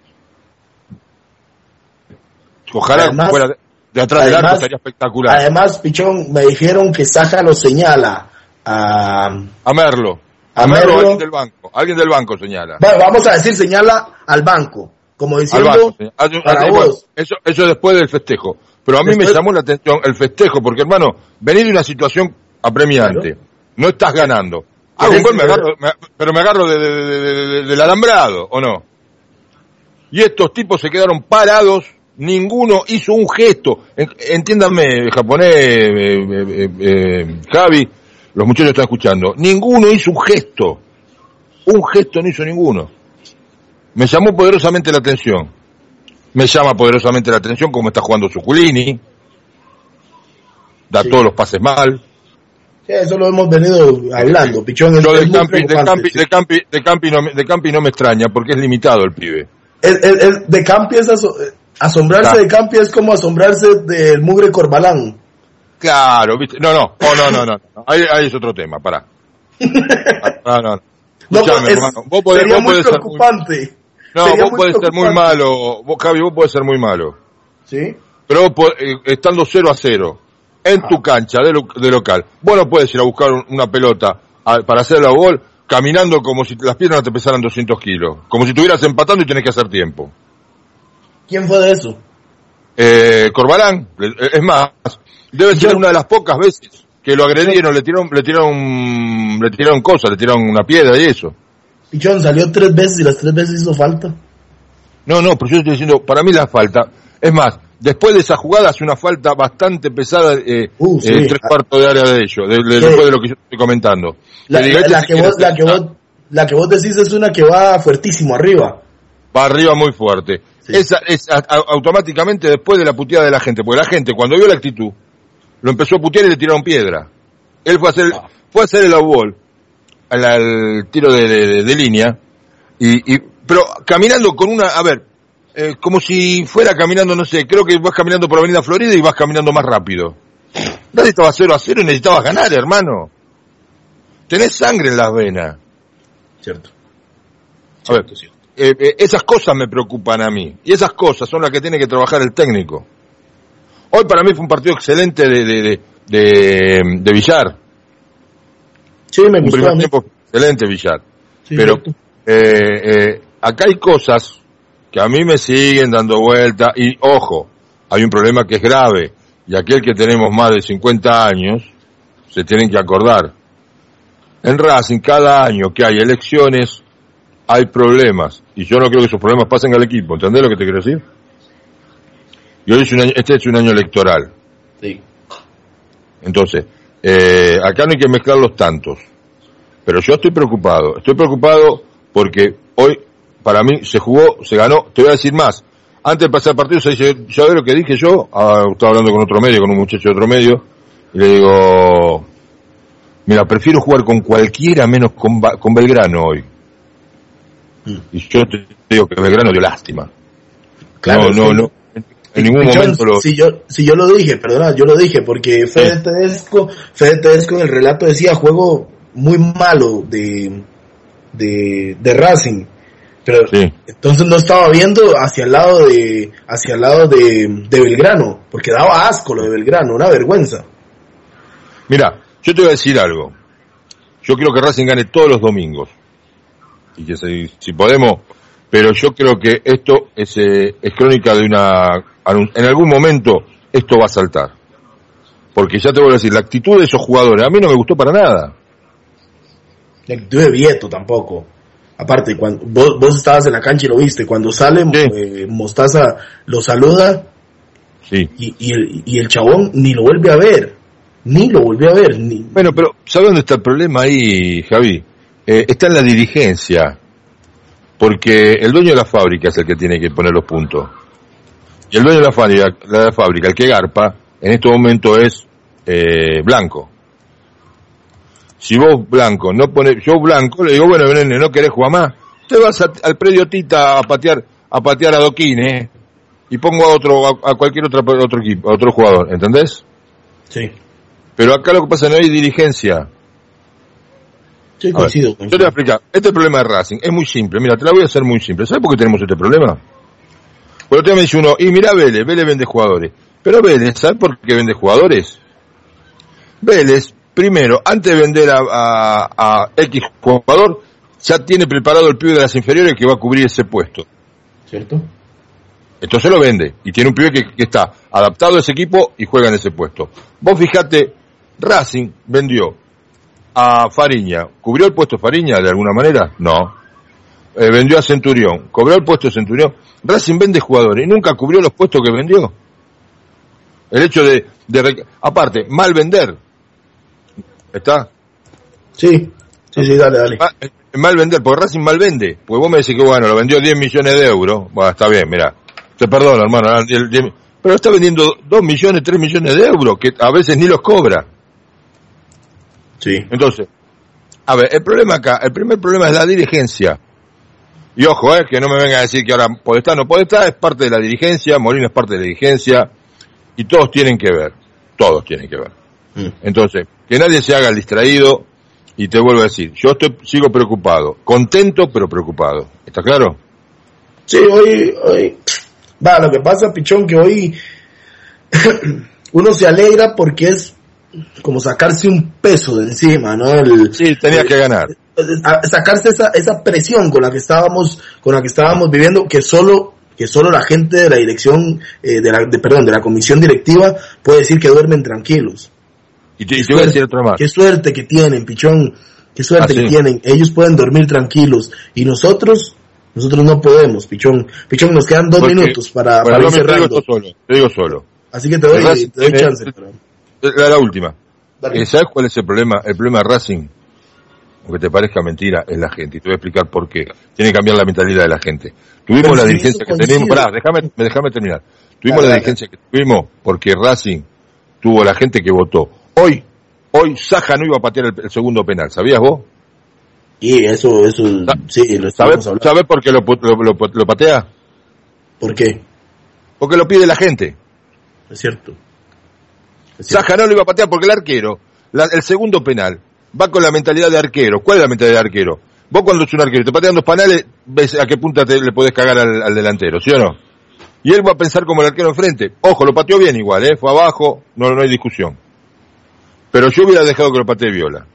ojalá además, fuera de atrás del arco, sería espectacular. Además, Pichón, me dijeron que Saja lo señala a Merlo. A Merlo. Alguien del banco señala. Bueno, vamos a decir señala al banco, como diciendo para vos. Eso después del festejo. Pero a mí me llamó la atención el festejo, porque hermano, venís de una situación apremiante. Claro. No estás ganando. Hago un gol, me agarro del alambrado, ¿o no? Y estos tipos se quedaron parados, ninguno hizo un gesto. Entiéndanme, japonés, Javi, los muchachos están escuchando. Ninguno hizo un gesto. Un gesto no hizo ninguno. Me llamó poderosamente la atención. Me llama poderosamente la atención cómo está jugando Zuculini. Da todos los pases mal. Sí, eso lo hemos venido hablando, Pichón. Lo de Campi no me extraña, porque es limitado el pibe. De Campi es asombrarse de Campi es como asombrarse del mugre Corbalán. Claro, ¿viste? No. Ahí es otro tema, pará. No. Escuchame, hermano. Vos podés preocupante. Vos podés ser muy malo. Javi, vos podés ser muy malo. ¿Sí? Pero vos estando 0-0 en tu cancha de local, vos no puedes ir a buscar una pelota para hacerla gol caminando como si las piernas te pesaran 200 kilos. Como si estuvieras empatando y tenés que hacer tiempo. ¿Quién fue de eso? Corbalán. Es más, debe ser una de las pocas veces que lo agredieron, le tiraron cosas, le tiraron una piedra y eso. Pichón salió 3 veces y las 3 veces hizo falta. No, pero yo estoy diciendo, para mí la falta, es más, después de esa jugada hace una falta bastante pesada, 3/4 de área de ellos, después de lo que yo estoy comentando. La que vos decís es una que va fuertísimo arriba. Va arriba muy fuerte. Sí. Esa es automáticamente después de la puteada de la gente, porque la gente cuando vio la actitud, lo empezó a putear y le tiraron piedra. Él fue a hacer el outball, al tiro de línea, pero caminando con como si fuera caminando, no sé, creo que vas caminando por Avenida Florida y vas caminando más rápido. Nadie estaba 0-0 y necesitabas ganar, hermano. Tenés sangre en las venas. Cierto. A ver, esas cosas me preocupan a mí, y esas cosas son las que tiene que trabajar el técnico. Hoy para mí fue un partido excelente de Villar. Sí, me gustó. Un primer tiempo excelente Villar. Sí, pero acá hay cosas que a mí me siguen dando vuelta, y ojo, hay un problema que es grave, y aquel que tenemos más de 50 años se tienen que acordar. En Racing cada año que hay elecciones hay problemas, y yo no creo que esos problemas pasen al equipo. ¿Entendés lo que te quiero decir? Y hoy este es un año electoral. Sí. Entonces, acá no hay que mezclar los tantos. Pero yo estoy preocupado porque hoy, para mí, se jugó, se ganó. Te voy a decir más. Antes de pasar el partido, ¿ya ves lo que dije yo? Estaba hablando con otro medio, con un muchacho de otro medio, y le digo, mira, prefiero jugar con cualquiera menos con Belgrano hoy. Y yo te digo que Belgrano dio lástima. Claro, No. en ningún momento lo... Si yo lo dije, perdona, yo lo dije, porque Fede Tedesco en el relato decía juego muy malo de Racing, pero entonces no estaba viendo hacia el lado de Belgrano, porque daba asco lo de Belgrano, una vergüenza. Mira, yo te voy a decir algo. Yo quiero que Racing gane todos los domingos, y que si podemos, pero yo creo que esto es crónica de en algún momento esto va a saltar, porque ya te voy a decir, la actitud de esos jugadores a mí no me gustó para nada. La actitud de Vieto tampoco. Aparte, cuando vos estabas en la cancha y lo viste, cuando sale Mostaza lo saluda, y el chabón ni lo vuelve a ver. Bueno, pero ¿sabes dónde está el problema ahí, Javi? Está en la dirigencia, porque el dueño de la fábrica es el que tiene que poner los puntos. Y el dueño de la fábrica, el que garpa, en este momento es Blanco. Si vos Blanco no pones, yo Blanco le digo, bueno, nene, ¿no querés jugar más? Te vas al predio Tita a patear a Doquín, y pongo a cualquier otro equipo, a otro jugador, ¿entendés? Sí. Pero acá lo que pasa, no hay dirigencia. Sí, coincido. Yo te voy a explicar. Este problema de Racing es muy simple. Mira, te la voy a hacer muy simple. ¿Sabes por qué tenemos este problema? Por otro día me dice uno, y mira Vélez vende jugadores. Pero Vélez, ¿sabes por qué vende jugadores? Vélez, primero, antes de vender a X jugador, ya tiene preparado el pibe de las inferiores que va a cubrir ese puesto. ¿Cierto? Entonces lo vende. Y tiene un pibe que está adaptado a ese equipo y juega en ese puesto. Vos fijate, Racing vendió a Fariña. ¿Cubrió el puesto Fariña de alguna manera? No. Vendió a Centurión. ¿Cobró el puesto de Centurión? Racing vende jugadores y nunca cubrió los puestos que vendió. El hecho de aparte, mal vender. ¿Está? Sí, dale. Mal vender, porque Racing mal vende. Pues vos me decís que bueno, lo vendió 10 millones de euros. Bueno, está bien, mirá. Te perdono, hermano. Pero está vendiendo 2 millones, 3 millones de euros, que a veces ni los cobra. Sí. Entonces, a ver, el primer problema es la dirigencia. Y ojo, que no me vengan a decir que ahora Podestá no Podestá, es parte de la dirigencia, Molina es parte de la dirigencia, y todos tienen que ver. Entonces, que nadie se haga el distraído, y te vuelvo a decir, yo sigo preocupado, contento pero preocupado. ¿Está claro? Sí, hoy lo que pasa, Pichón, que hoy uno se alegra porque es como sacarse un peso de encima, ¿no? Sí, tenía que ganar. Sacarse esa presión con la que estábamos viviendo, que solo la gente de la dirección, de la comisión directiva puede decir que duermen tranquilos. Y te voy a decir otra más. Qué suerte que tienen, Pichón, que tienen. Ellos pueden dormir tranquilos y nosotros no podemos, Pichón. Pichón, nos quedan 2 minutos para ir cerrando. Te digo solo. Así que te doy chance. La última. ¿Sabes cuál es el problema? El problema de Racing, aunque te parezca mentira, es la gente. Y te voy a explicar por qué. Tiene que cambiar la mentalidad de la gente. Tuvimos la dirigencia que tenemos. Déjame terminar. Tuvimos la dirigencia que tuvimos porque Racing tuvo la gente que votó. Hoy Saja no iba a patear el segundo penal. ¿Sabías vos? Y eso sí, lo estamos hablando. ¿Sabes por qué lo patea? ¿Por qué? Porque lo pide la gente. Es cierto. Saja no lo iba a patear porque el arquero, el segundo penal, va con la mentalidad de arquero. ¿Cuál es la mentalidad de arquero? Vos cuando sos un arquero te patean 2 penales, ves a qué punta le podés cagar al delantero, ¿sí o no? Y él va a pensar como el arquero enfrente. Ojo, lo pateó bien igual, fue abajo, no hay discusión. Pero yo hubiera dejado que lo patee Viola.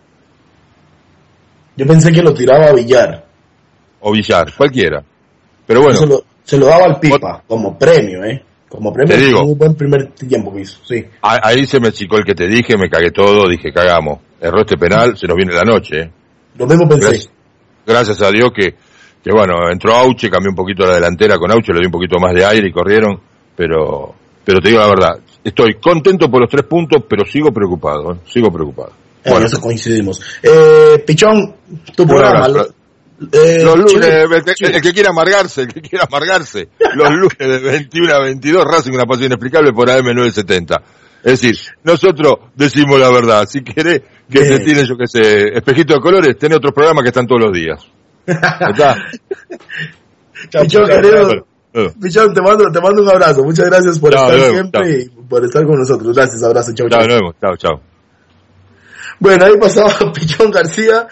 Yo pensé que lo tiraba a Villar. O Villar, cualquiera. Pero bueno. Se lo daba al Pipa, como premio, Como premio, te digo, un buen primer tiempo que hizo, sí. Ahí se me achicó el que te dije, me cagué todo, dije, cagamos. Erró este penal, se nos viene la noche, Lo mismo pensé. Gracias a Dios que bueno, entró Auche, cambió un poquito la delantera con Auche, le dio un poquito más de aire y corrieron, pero te digo la verdad, estoy contento por los 3 puntos, pero sigo preocupado. Bueno, eso coincidimos. Pichón, tu programa. Los lunes, el que quiera amargarse, los lunes de 21 a 22, Racing, una pasión inexplicable por AM970. Es decir, nosotros decimos la verdad. Si querés que te tiene, yo que sé, espejito de colores, tenés otros programas que están todos los días. ¿Está? Pichón, querido, Pichón, te mando un abrazo. Muchas gracias por estar siempre y por estar con nosotros. Gracias, abrazo. Chao, chao. Chao. Bueno, ahí pasaba Pichón García,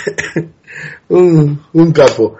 un capo.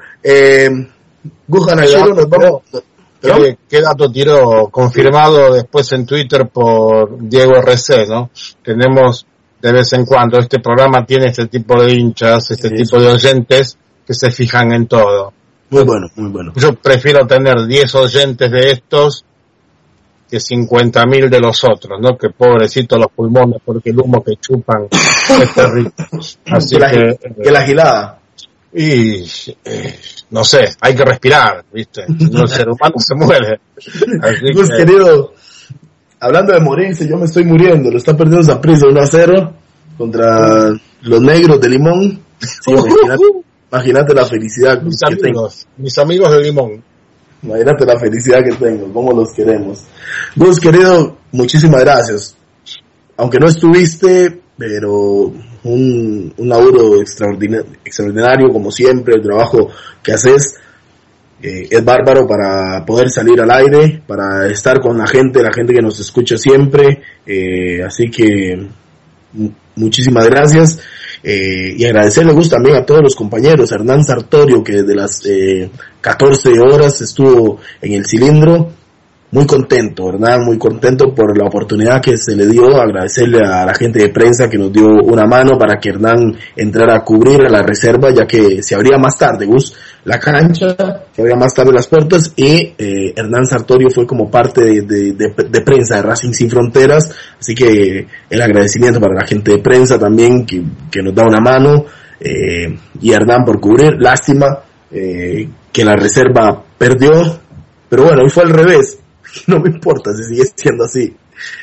Gujan Ayero, nos vamos. ¿Qué dato tiró? Confirmado después en Twitter por Diego RC, ¿no? Tenemos de vez en cuando, este programa tiene este tipo de hinchas, tipo de oyentes que se fijan en todo. Muy bueno. Yo prefiero tener 10 oyentes de estos que 50.000 de los otros, ¿no? Que pobrecitos los pulmones, porque el humo que chupan es terrible. Así que la gilada. Y no sé, hay que respirar, ¿viste? El ser humano se muere. Gus, querido, hablando de morirse, yo me estoy muriendo. Lo está perdiendo Saprissa 1-0 contra los negros de Limón. Sí, imagínate la felicidad que tengo. Mis amigos de Limón. Imagínate la felicidad que tengo, cómo los queremos. Gus, querido, muchísimas gracias. Aunque no estuviste, pero un laburo extraordinario, como siempre. El trabajo que haces es bárbaro para poder salir al aire, para estar con la gente que nos escucha siempre. Así que muchísimas gracias. Y agradecerle, Gus, también a todos los compañeros. Hernán Sartorio, que desde las 14 horas estuvo en el cilindro. Muy contento, Hernán, muy contento por la oportunidad que se le dio. Agradecerle a la gente de prensa que nos dio una mano para que Hernán entrara a cubrir a la reserva, ya que se abría más tarde, Gus, la cancha, se abría más tarde las puertas, y Hernán Sartorio fue como parte de prensa de Racing Sin Fronteras. Así que el agradecimiento para la gente de prensa también, que nos da una mano, y Hernán por cubrir. Lástima que la reserva perdió, pero bueno, hoy fue al revés. No me importa si sigue siendo así.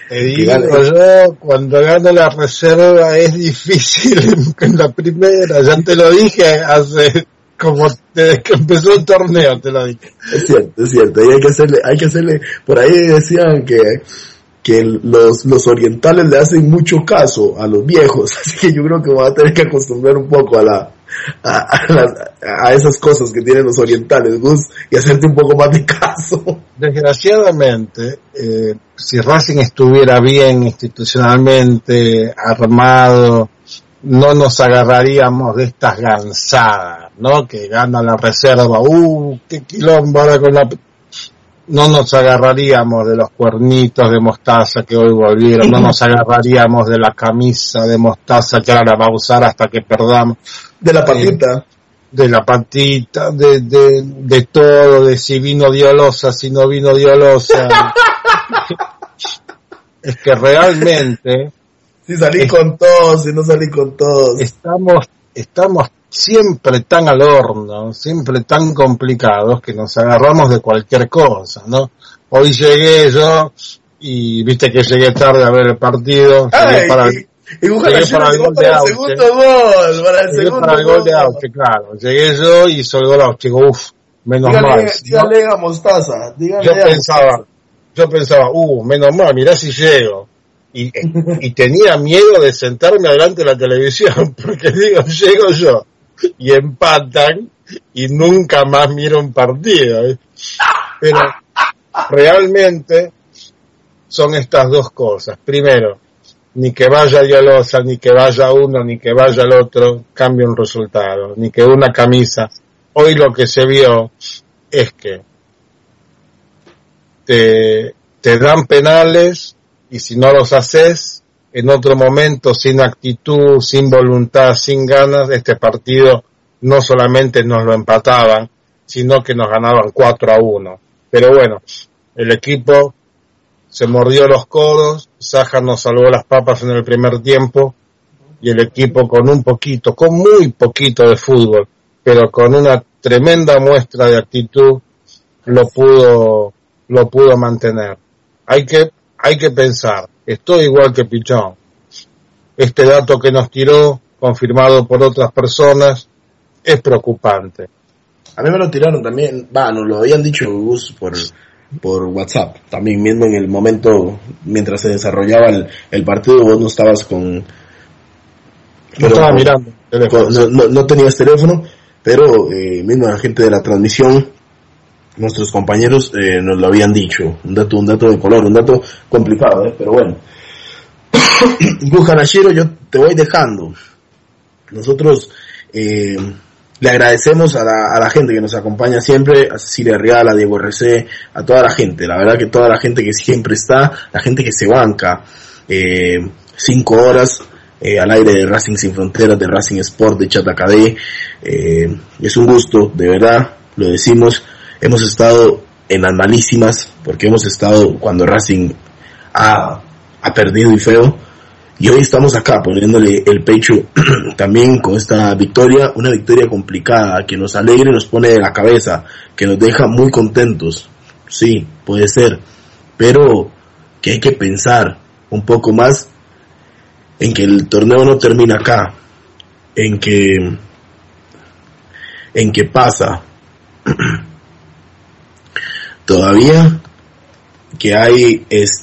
Yo, cuando gano la reserva es difícil en la primera, ya te lo dije hace como desde que empezó el torneo, te lo dije. Es cierto, y hay que hacerle, por ahí decían que los orientales le hacen mucho caso a los viejos, así que yo creo que voy a tener que acostumbrar un poco a esas cosas que tienen los orientales, Gus, y hacerte un poco más de caso. Desgraciadamente, si Racing estuviera bien institucionalmente armado, no nos agarraríamos de estas gansadas, ¿no? Que gana la reserva, qué quilombo ahora con la... No nos agarraríamos de los cuernitos de mostaza que hoy volvieron, no nos agarraríamos de la camisa de mostaza que ahora la va a usar hasta que perdamos. De la patita. De la patita, de todo, de si vino Diolosa, si no vino Diolosa. Es que realmente... Si salí con todos, si no salí con todos. Estamos siempre tan al horno, siempre tan complicados que nos agarramos de cualquier cosa, ¿no? Hoy llegué yo y viste que llegué tarde a ver el partido. Llegué para el gol de Auche. Para el gol de Auche, claro. Llegué yo y hizo el gol de Auche. Menos mal. Dígale a Mostaza. Yo pensaba, menos mal, mirá si llego. Y tenía miedo de sentarme adelante de la televisión, porque digo, llego yo y empatan y nunca más miro un partido. Pero realmente son estas dos cosas. Primero, ni que vaya Diolosa, ni que vaya uno, ni que vaya el otro, cambia un resultado, ni que una camisa. Hoy lo que se vio es que te dan penales, y si no los haces, en otro momento, sin actitud, sin voluntad, sin ganas, este partido no solamente nos lo empataban, sino que nos ganaban 4-1. Pero bueno, el equipo se mordió los codos, Saja nos salvó las papas en el primer tiempo, y el equipo con muy poquito de fútbol, pero con una tremenda muestra de actitud, lo pudo mantener. Hay que pensar, estoy igual que Pichón. Este dato que nos tiró, confirmado por otras personas, es preocupante. A mí me lo tiraron también, nos lo habían dicho, Gus, por WhatsApp. También mismo en el momento, mientras se desarrollaba el partido, vos no estabas estaba mirando teléfono. No tenías teléfono, pero mismo la gente de la transmisión nuestros compañeros nos lo habían dicho. Un dato de color, un dato complicado, pero bueno. Gu Hanashiro, yo te voy dejando. Nosotros le agradecemos a la gente que nos acompaña siempre, a Cecilia Real, a Diego RC, a toda la gente. La verdad que toda la gente que siempre está, la gente que se banca 5 horas al aire de Racing Sin Fronteras, de Racing Sport, de Chat Acadé. Es un gusto, de verdad, lo decimos. Hemos estado en las malísimas, porque hemos estado cuando Racing ha perdido y feo, y hoy estamos acá poniéndole el pecho también con esta victoria, una victoria complicada, que nos alegra y nos pone de la cabeza, que nos deja muy contentos. Sí, puede ser, pero que hay que pensar un poco más en que el torneo no termina acá, en que pasa todavía, que hay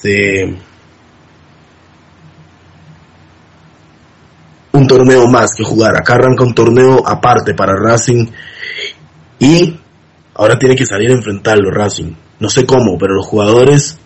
un torneo más que jugar. Acá arranca un torneo aparte para Racing y ahora tiene que salir a enfrentarlo Racing. No sé cómo, pero los jugadores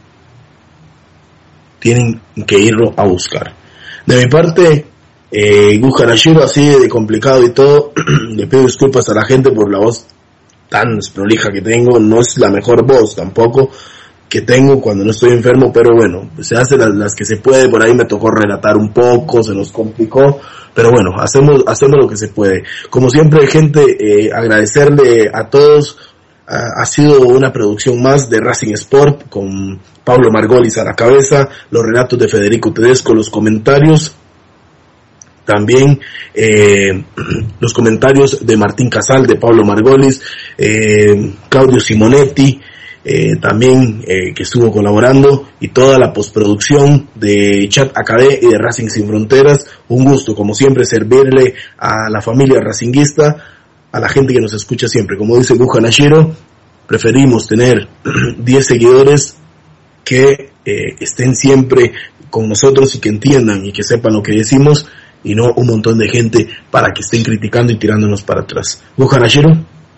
tienen que irlo a buscar. De mi parte, Gu Hanashiro, así de complicado y todo, le pido disculpas a la gente por la voz tan desprolija que tengo. No es la mejor voz tampoco que tengo cuando no estoy enfermo, pero bueno, se hace las que se puede. Por ahí me tocó relatar un poco, se nos complicó, pero bueno, hacemos lo que se puede. Como siempre, gente, agradecerle a todos. Ha sido una producción más de Racing Sport con Pablo Margolis a la cabeza, los relatos de Federico Tedesco, los comentarios, también los comentarios de Martín Casal, de Pablo Margolis, Claudio Simonetti, también que estuvo colaborando, y toda la postproducción de Chat Acadé y de Racing Sin Fronteras. Un gusto, como siempre, servirle a la familia racinguista, a la gente que nos escucha siempre. Como dice Gu Hanashiro, preferimos tener 10 seguidores que estén siempre con nosotros y que entiendan y que sepan lo que decimos, y no un montón de gente para que estén criticando y tirándonos para atrás. Gu Hanashiro.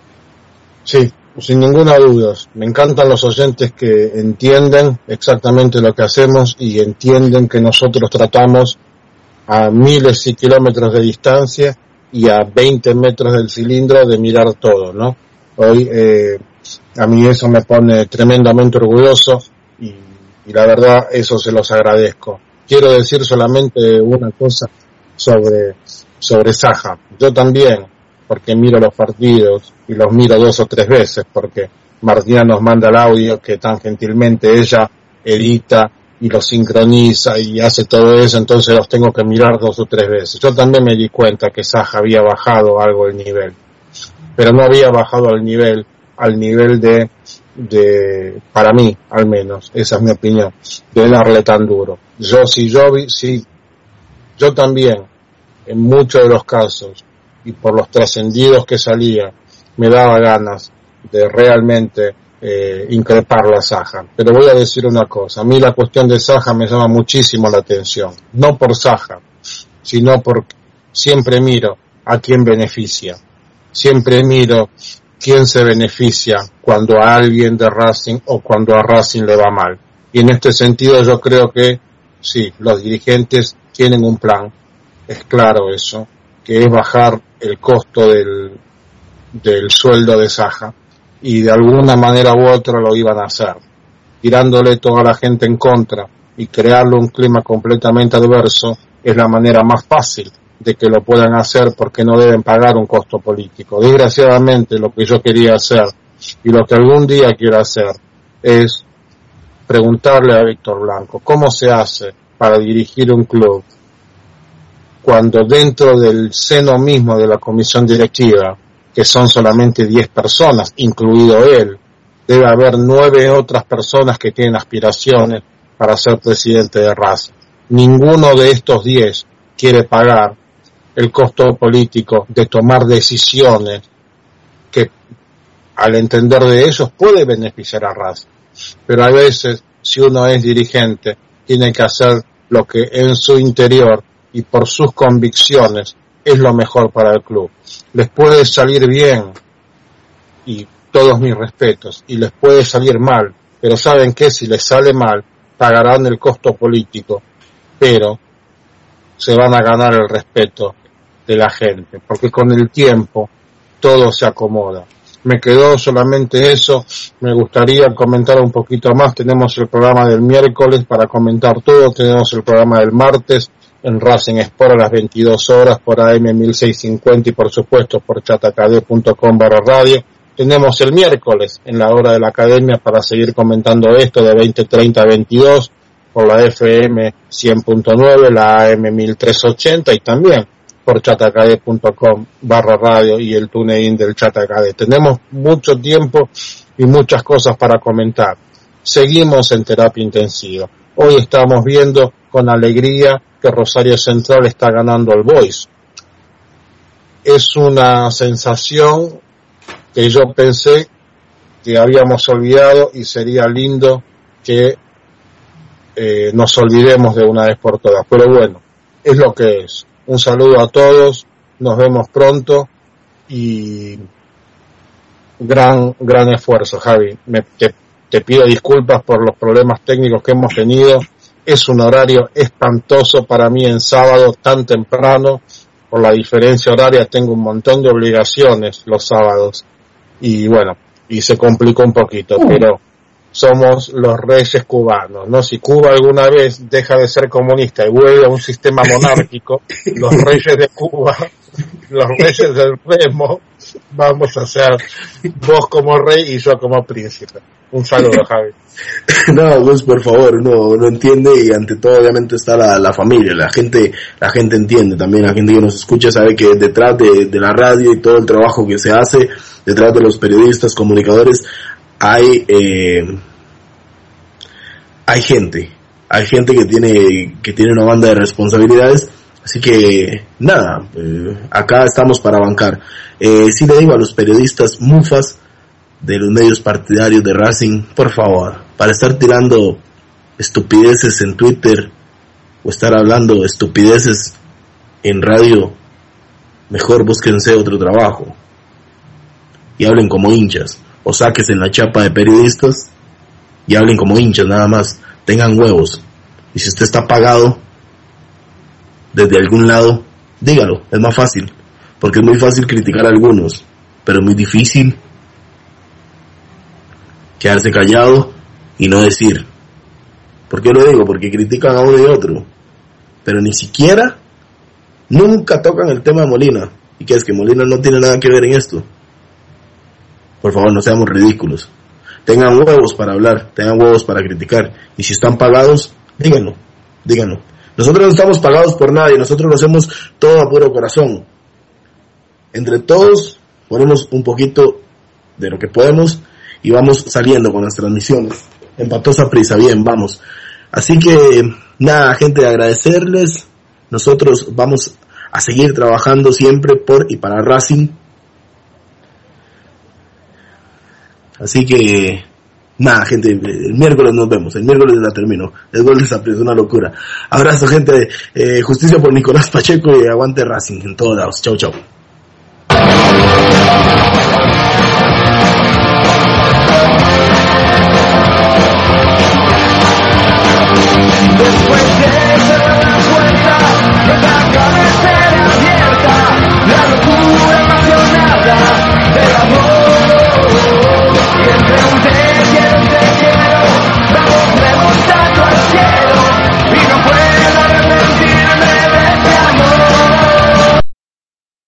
Sí, sin ninguna duda. Me encantan los oyentes que entienden exactamente lo que hacemos y entienden que nosotros tratamos a miles y kilómetros de distancia y a 20 metros del cilindro de mirar todo, ¿no? Hoy a mí eso me pone tremendamente orgulloso y la verdad eso se los agradezco. Quiero decir solamente una cosa sobre Saja. Yo también, porque miro los partidos y los miro 2 o 3 veces, porque Martina nos manda el audio que tan gentilmente ella edita y lo sincroniza y hace todo eso, entonces los tengo que mirar 2 o 3 veces. Yo también me di cuenta que Saja había bajado algo el nivel, pero no había bajado al nivel de para mí, al menos, esa es mi opinión, de darle tan duro. Yo también, en muchos de los casos, y por los trascendidos que salía, me daba ganas de realmente increpar la Saja. Pero voy a decir una cosa, a mí la cuestión de Saja me llama muchísimo la atención, no por Saja, sino porque siempre miro a quién beneficia, siempre miro quién se beneficia cuando a alguien de Racing o cuando a Racing le va mal. Y en este sentido yo creo que sí, los dirigentes tienen un plan, es claro eso, que es bajar el costo del sueldo de Saja, y de alguna manera u otra lo iban a hacer, tirándole toda la gente en contra y crearle un clima completamente adverso. Es la manera más fácil de que lo puedan hacer, porque no deben pagar un costo político. Desgraciadamente, lo que yo quería hacer y lo que algún día quiero hacer es preguntarle a Víctor Blanco cómo se hace para dirigir un club cuando dentro del seno mismo de la comisión directiva, que son solamente 10 personas, incluido él, debe haber 9 otras personas que tienen aspiraciones para ser presidente de Racing. Ninguno de estos 10 quiere pagar el costo político de tomar decisiones que, al entender de ellos, puede beneficiar a Racing. Pero a veces, si uno es dirigente, tiene que hacer lo que en su interior y por sus convicciones es lo mejor para el club. Les puede salir bien y todos mis respetos, y les puede salir mal, pero ¿saben qué? Si les sale mal, pagarán el costo político, pero se van a ganar el respeto de la gente, porque con el tiempo todo se acomoda. Me quedó solamente eso, me gustaría comentar un poquito más. Tenemos el programa del miércoles para comentar todo, tenemos el programa del martes en Racing Sport a las 22 horas por AM 1650 y por supuesto por chatacd.com/radio. Tenemos el miércoles en la hora de la academia para seguir comentando esto de 20:30 a 22 por la FM 100.9, la AM 1380 y también por chatacd.com/radio y el TuneIn del Chatacd. Tenemos mucho tiempo y muchas cosas para comentar. Seguimos en terapia intensiva. Hoy estamos viendo con alegría que Rosario Central está ganando el Boys. Es una sensación que yo pensé que habíamos olvidado y sería lindo que nos olvidemos de una vez por todas. Pero bueno, es lo que es. Un saludo a todos, nos vemos pronto y gran esfuerzo, Javi. Te pido disculpas por los problemas técnicos que hemos tenido. Es un horario espantoso para mí en sábado tan temprano. Por la diferencia horaria tengo un montón de obligaciones los sábados. Y bueno, y se complicó un poquito, pero somos los reyes cubanos, ¿no? Si Cuba alguna vez deja de ser comunista y vuelve a un sistema monárquico, los reyes de Cuba, los reyes del remo, vamos a ser vos como rey y yo como príncipe. Un saludo, Javi. No, pues por favor, no entiende, y ante todo obviamente está la familia, la gente entiende también, la gente que nos escucha sabe que detrás de la radio y todo el trabajo que se hace, detrás de los periodistas, comunicadores, hay gente que tiene una banda de responsabilidades, así que nada, acá estamos para bancar. Sí le digo a los periodistas mufas de los medios partidarios de Racing, por favor, para estar tirando estupideces en Twitter o estar hablando estupideces en radio, mejor búsquense otro trabajo y hablen como hinchas, o sáquense en la chapa de periodistas y hablen como hinchas nada más, tengan huevos. Y si usted está pagado desde algún lado, dígalo, es más fácil, porque es muy fácil criticar a algunos, pero es muy difícil quedarse callado y no decir. ¿Por qué lo digo? Porque critican a uno y otro, pero ni siquiera, nunca tocan el tema de Molina. ¿Y qué es? Que Molina no tiene nada que ver en esto. Por favor, no seamos ridículos. Tengan huevos para hablar, tengan huevos para criticar, y si están pagados, díganlo. Nosotros no estamos pagados por nadie, nosotros lo hacemos todo a puro corazón. Entre todos ponemos un poquito de lo que podemos y vamos saliendo con las transmisiones. Empató Saprissa, bien, vamos. Así que nada, gente, agradecerles. Nosotros vamos a seguir trabajando siempre por y para Racing. Así que nada, gente, el miércoles nos vemos, el miércoles la termino. El gol de Saprissa, una locura. Abrazo, gente, justicia por Nicolás Pacheco y aguante Racing en todos lados. Chau.